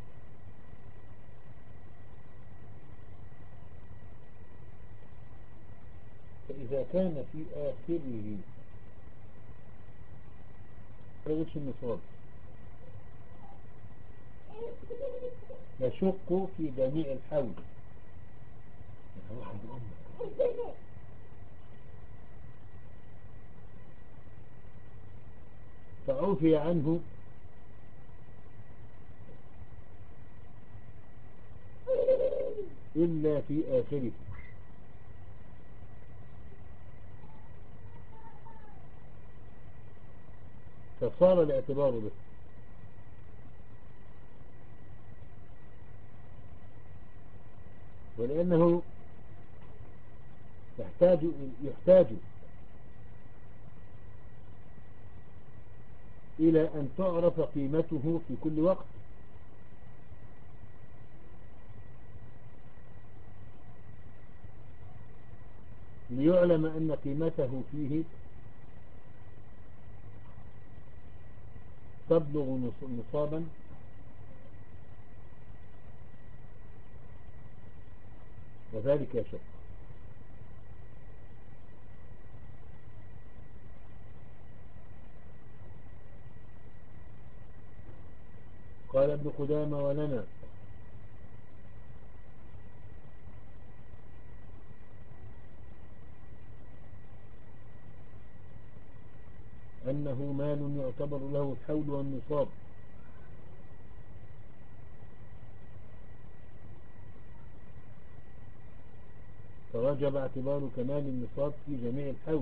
فإذا كان في آخره قدش النصاب يشق في جميع الحول. فعفي عنه إلا في آخره. فصار الاعتبار به. ولأنه يحتاج يحتاج إلى أن تعرف قيمته في كل وقت ليعلم أن قيمته فيه تبلغ نصابا وذلك يشق. قال ابن قدامة ولنا أنه مال يعتبر له الحول والنصاب فوجب اعتبار كمال النصاب في جميع الحول.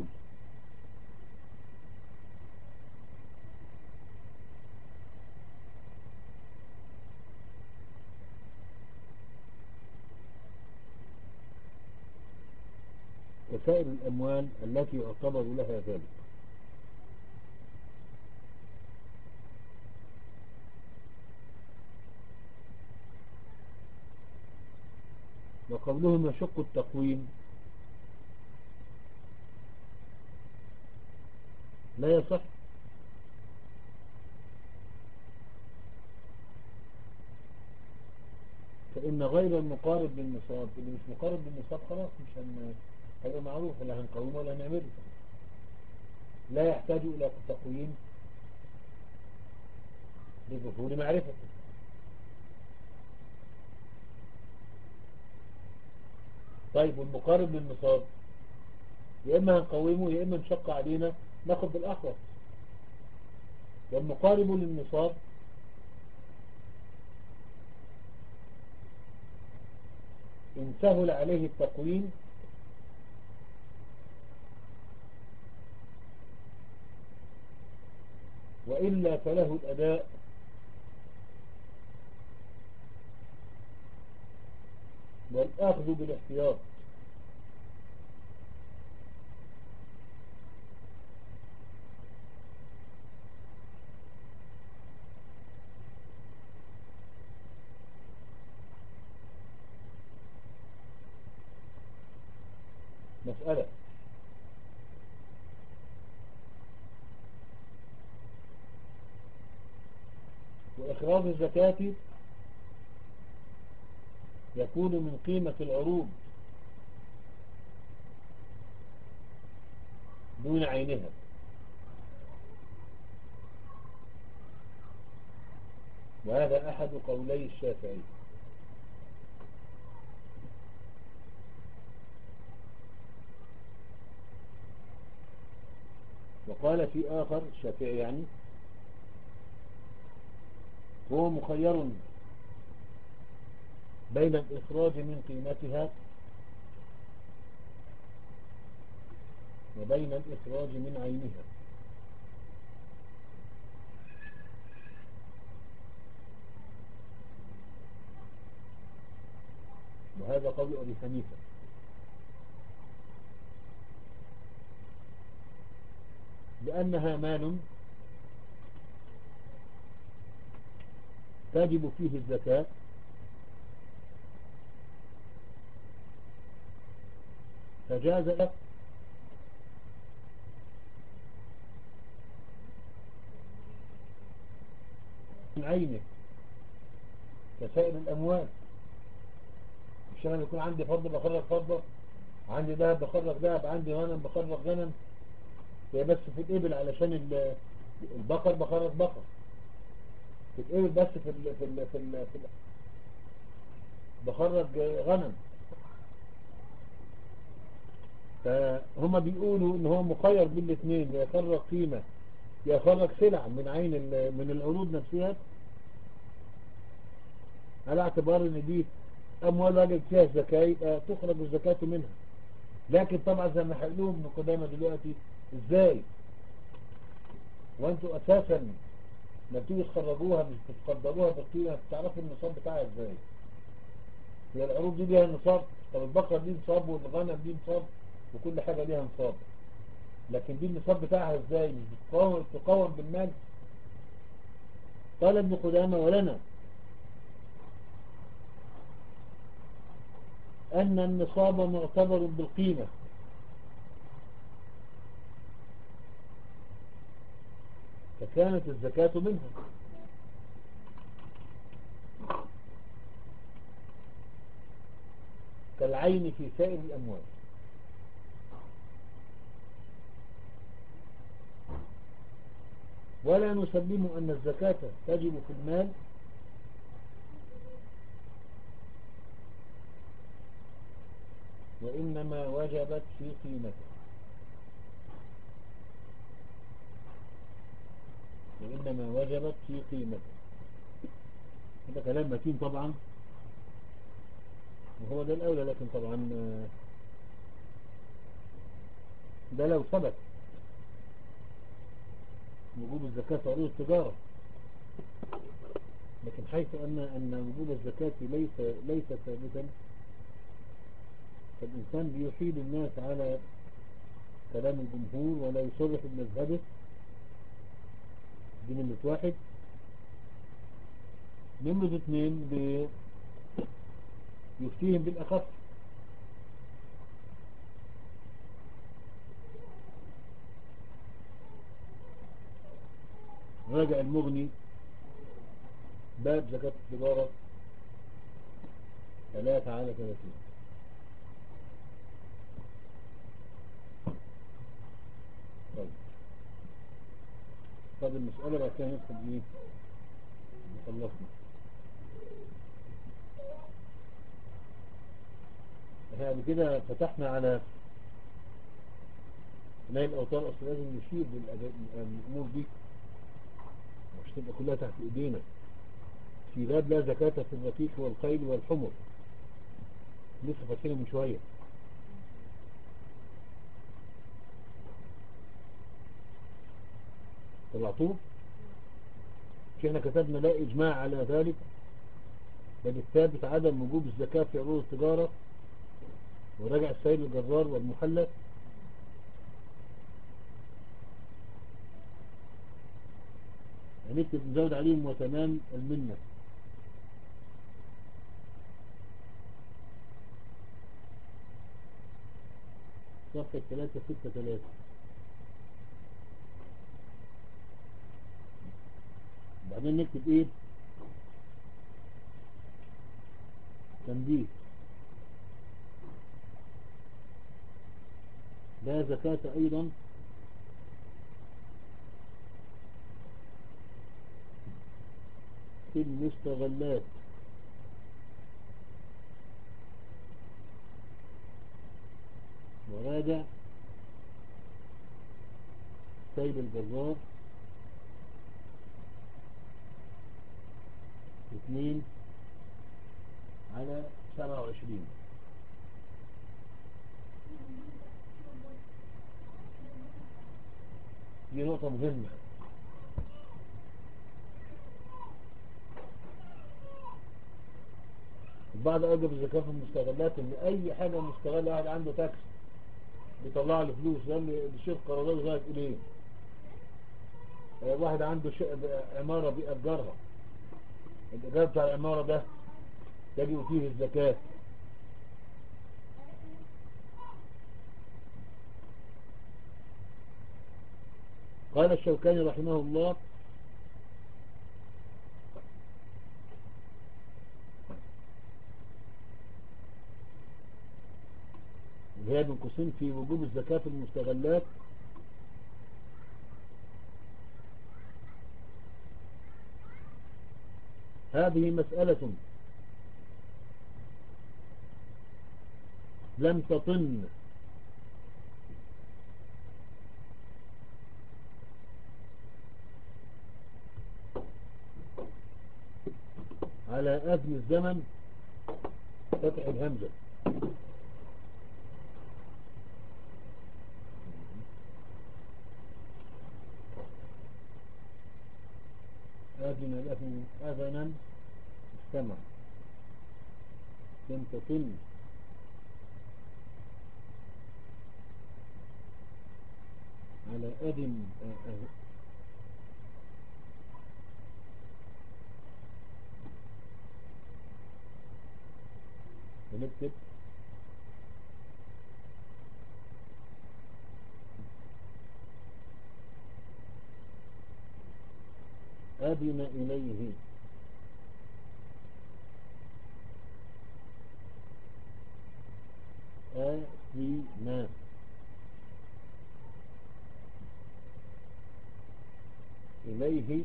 وسائر الأموال التي يعتبر لها ذلك. وقولهم يشق التقويم لا يصح، فإن غير المقارب للنصاب اللي مش مقارب للنصاب خلاص مش هن... هيبقى معروف لا هنقومه ولا هنعمله، لا يحتاج إلى تقويم لظهور معرفته. طيب والمقارب للنصاب يا إما هنقومه يا إما نشق علينا ناخد بالأحوط. والمقارب للنصاب إن سهل عليه التقويم وإلا فله الأداء والأخذ بالاحتياط. مسألة وإخراج الزكاة يكون من قيمة العروض دون عينها، وهذا أحد قولي الشافعي. وقال في آخر الشافعي يعني هو مخير بين الإخراج من قيمتها وبين الإخراج من عينها، وهذا قول أبي حنيفة. لأنها مال تجب فيه الزكاة، فجاز لك من عينه كسائر الأموال. مش أنا يكون عندي فضة بخرج فضة، عندي ذهب بخرج ذهب، عندي غنم بخرج غنم، هي بس في الإبل علشان البقر بخرج بقر، في الإبل بس في ال في ال في, ال في ال بخرج غنم. فهم بيقولوا ان هو مخير بين الاثنين، يخرج قيمة يخرج سلع من عين من العروض نفسها على اعتبار ان دي اموال واجب فيها الزكاة، يبقى تخرج الزكاة منها. لكن طبعا زي ما هيقولوا ابن قدامى دلوقتي، ازاي وانتوا اساسا ما بتيجوا تخرجوها مش بتقدروها بالقيمة، بتعرفوا النصاب بتاعها ازاي؟ هي العروض دي ليها نصاب، طب البقرة دي نصاب والغنم دي نصاب وكل حاجة ليها نصاب، لكن دي النصاب بتاعها ازاي؟ مش بتقاوم تقاوم بالمال. قال ابن قدامى ولنا أن النصاب معتبر بالقيمة، فكانت الزكاة منها، كالعين في سائر الأموال. ولا نسلم أن الزكاة تجب في المال وإنما وجبت في قيمته، وإنما وجبت في قيمته. هذا كلام متين طبعا، وهو ده الأولى، لكن طبعا ده لو ثبت وجوب الزكاة في عروض التجارة. لكن حيث أن أن وجوب الزكاة ليس ليس ثابتا، فالإنسان بيحيل الناس على كلام الجمهور ولا يصرح بمذهبه. دي نمرة واحد. نمرة اثنين يفتيهم بالأخف، راجع المغني باب زكاة التجارة ثلاثة على ثلاثين. طيب طب المسألة بقى كان ندخل ايه خلصنا. احنا قبل كده فتحنا على نايل الأوتار، أصلا لازم نشير بالأمور دي مش تبقى كلها تحت ايدينا. في باب لا زكاة في الرقيق والخيل والحمر، لسه فاكرين من شوية. طلعتوه؟ مش احنا كتبنا لا اجماع على ذلك، بل الثابت عدم وجوب الزكاة في عروض التجارة، وراجع السيد الجرار والمحلى. هنكتب نزود عليهم وتمام المنة. صفحة ثلاثة ستة ثلاثة. بعدين نكتب ايه؟ تنبيه: لا زكاة ايضا في المستغلات وراجع سيد الجزار اثنين على سبعة وعشرين. دي نقطة مهمة. بعد أوجب الزكاة في المستغلات إن أي حاجة مستغلة واحد عنده تاكس بيطلع له فلوس، لأن بيشوف قرارات غاية إليه. واحد عنده عمارة بيأجرها، الإيجار بتاع العمارة ده تجب فيه الزكاة. قال الشوكاني رحمه الله: اللي هي من قسم في وجوب الزكاة في المستغلات، هذه مسألة لم تطن على أذن الزمن فتح الهمزة. أذن له أذنا استمع، لم تطن على أذن ونكتب أذن إليه أذن إليه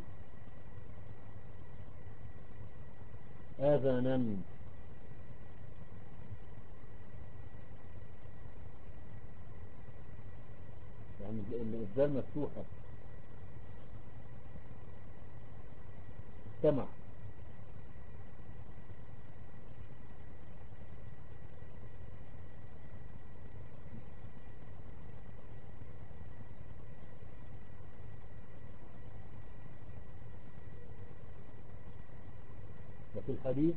أذنا. يعني الإبدال مفتوحة، استمع. وفي الحديث: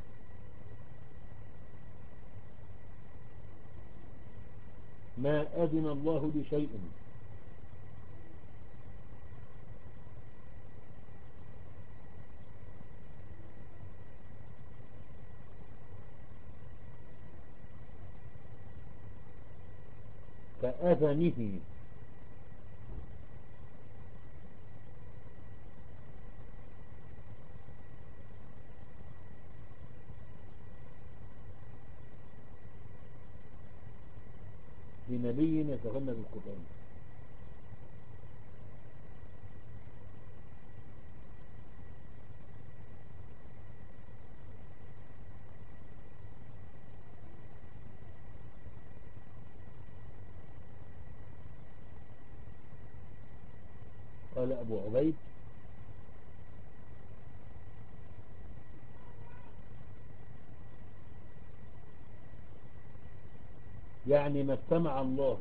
ما أذن الله لشيء كأذنه لنبي يتغنى بالقرآن. قال أبو عبيد: يعني ما استمع الله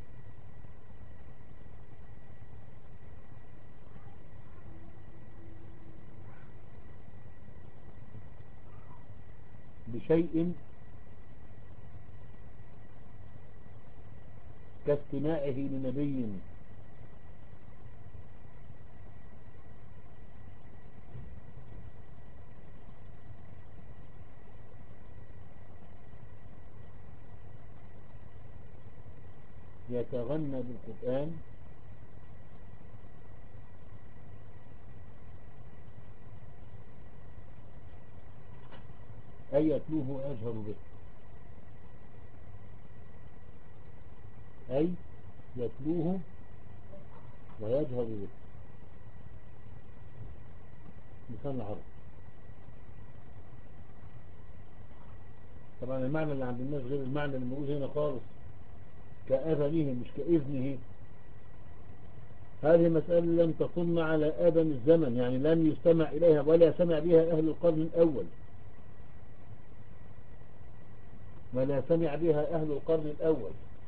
بشيء كاستماعه لنبي يتغنى بالقرآن أي يتلوه ويجهر به، أي يتلوه ويجهر به لسان العرب. طبعا المعنى اللي عند الناس غير المعنى اللي موجود هنا خالص، كأذنه مش كإذنه. هذه مسألة لم تصن على آدم الزمن، يعني لم يستمع إليها ولا سمع بها أهل القرن الأول، ولا سمع بها أهل القرن الأول.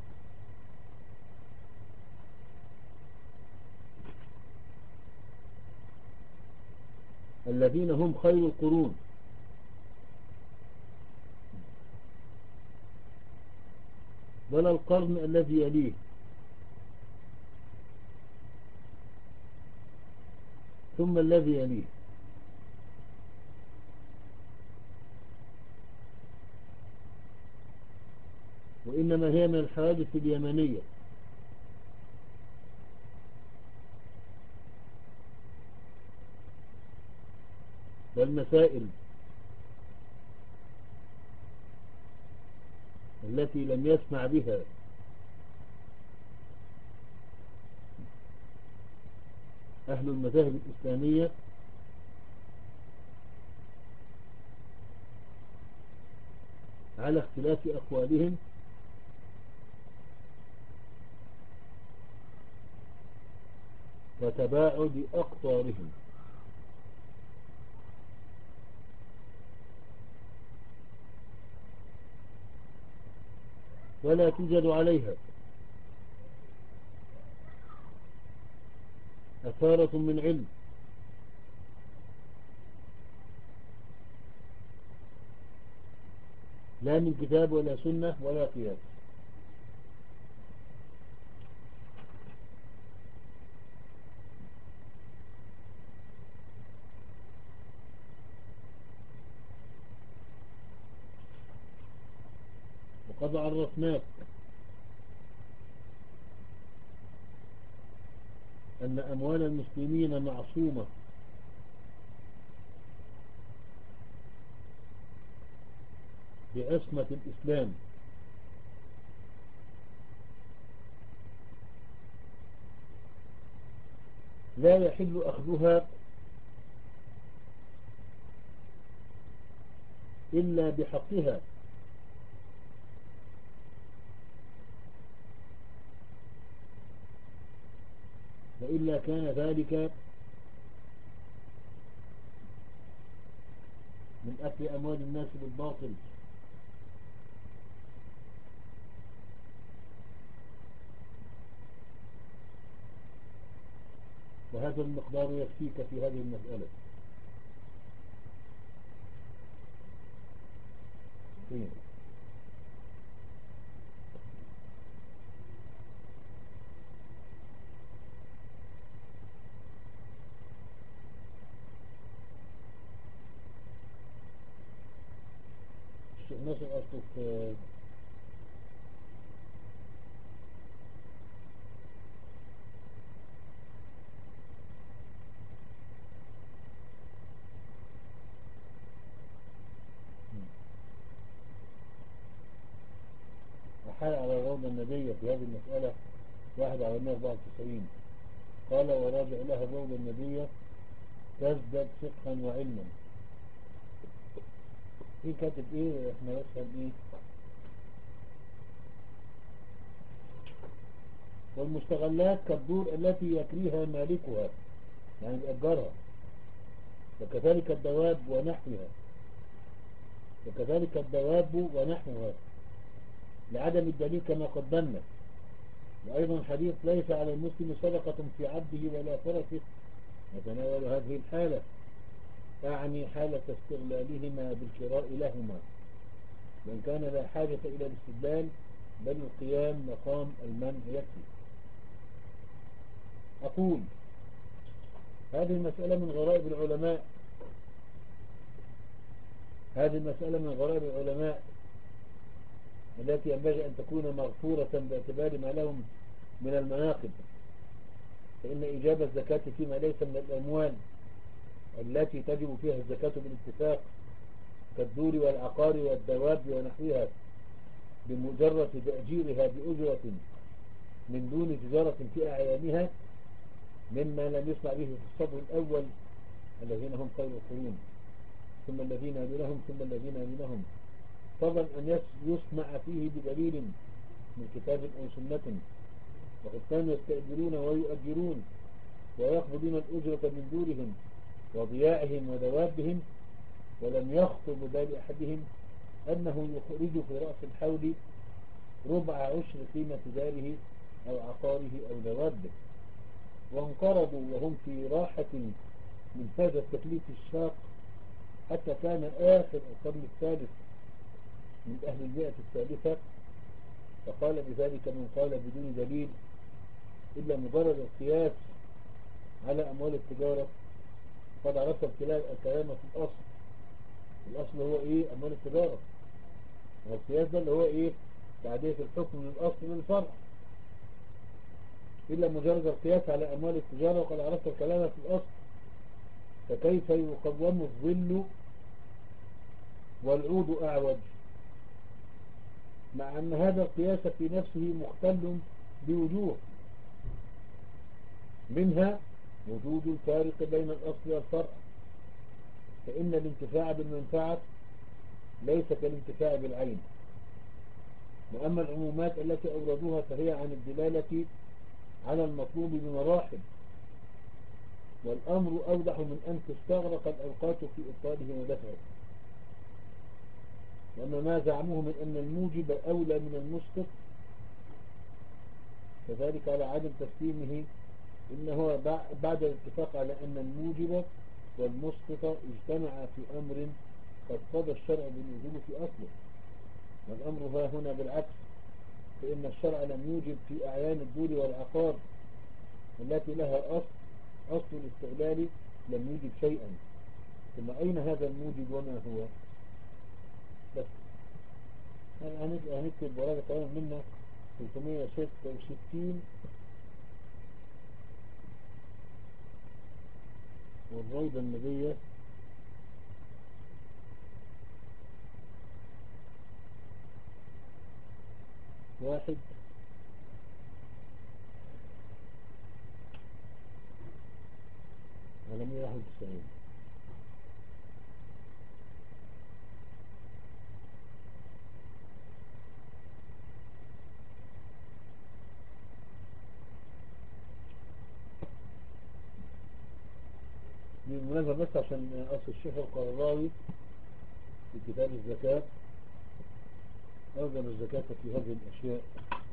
الذين هم خير القرون، ولا القرن الذي يليه، ثم الذي يليه. وإنما هي من الحوادث اليمنية، والمسائل التي لم يسمع بها أهل المذاهب الإسلامية على اختلاف أقوالهم، وتباعد أقطارهم. ولا توجد عليها أثارة من علم، لا من كتاب ولا سنة ولا قياس. وقد عرفناك أن أموال المسلمين معصومة بعصمة الإسلام، لا يحل أخذها إلا بحقها، وإلا كان ذلك من أكل أموال الناس بالباطل. وهذا المقدار يكفيك في هذه المسألة. طيب. الناس الأصل في أحال على الروضة النبية في هذه المسألة واحد على مئة وأربعة وتسعين، قال وراجع لها الروضة النبية تزدد فقها وعلما. ايه كاتب ايه؟ احنا نفهم ايه؟ والمستغلات كالدور التي يكريها مالكها، يعني بيأجرها، وكذلك الدواب ونحوها، وكذلك الدواب ونحوها. لعدم الدليل كما قدمنا. وأيضا حديث ليس على المسلم صدقة في عبده ولا فرسه يتناول هذه الحالة، أعني حالة استغلالهما بالكراء لهما، وإن كان لا حاجة إلى الاستدلال بل القيام مقام المنع يكفي. أقول هذه المسألة من غرائب العلماء هذه المسألة من غرائب العلماء التي ينبغي أن تكون مغفورة باعتبار ما لهم من المناقب، فإن إجابة الزكاة فيما ليس من الأموال التي تجب فيها الزكاة بالاتفاق كالدور والعقار والدواب ونحوها بمجرد تأجيرها بأجرة من دون تجارة في أعيانها مما لم يسمع به في الصدر الأول الذين هم خير القرون ثم الذين يلونهم ثم الذين يلونهم، فضلا أن يسمع فيه بدليل من كتاب أو سنة. وقد كانوا يستأجرون ويؤجرون ويقبضون الأجرة من دورهم وضياعهم ودوابهم، ولم يخطر ببال أحدهم أنه يخرج في رأس الحول ربع عشر قيمة داره أو عقاره أو دوابه، وانقرضوا وهم في راحة من هذا التكليف الشاق حتى كان آخر القرن الثالث من أهل المئة الثالثة، فقال بذلك من قال بدون دليل إلا مجرد القياس على أموال التجارة قد عرفت الكلام في الأصل. الأصل هو إيه؟ أموال التجارة، والقياس ده اللي هو إيه؟ تعدية الحكم من الأصل للفرع، إلا مجرد القياس على أموال التجارة وقد عرفت الكلام في الأصل، فكيف يقوم الظل والعود أعوج، مع أن هذا القياس في نفسه مختل بوجوه، منها وجود الفارق بين الأصل والفرع، فإن الانتفاع بالمنفعة ليس كالانتفاع بالعين. وأما العمومات التي أوردوها فهي عن الدلالة على المطلوب بمراحل، والأمر أوضح من أن تستغرق الأوقات في إبطاله ودفعه. وأما ما زعموه من أن الموجب أولى من المسقط فذلك على عدم تسليمه، إنه بعد الاتفاق على أن الموجب والمسقط اجتمع في أمر قد قضى الشرع بالوجوب في أصله، والأمر ها هنا بالعكس، فإن الشرع لم يوجب في أعيان الدور والعقار التي لها أصل أصل الاستغلال لم يوجب شيئا، ثم أين هذا الموجب وما هو؟ بس هنكتب وراء كمان منا ثلاثمائة وستة وستين والروضة النبية واحد على مئة واحد وتسعين. بالمناسبة بس عشان أصل الشيخ القرضاوي في كتاب الزكاة أوجب الزكاة في هذه الأشياء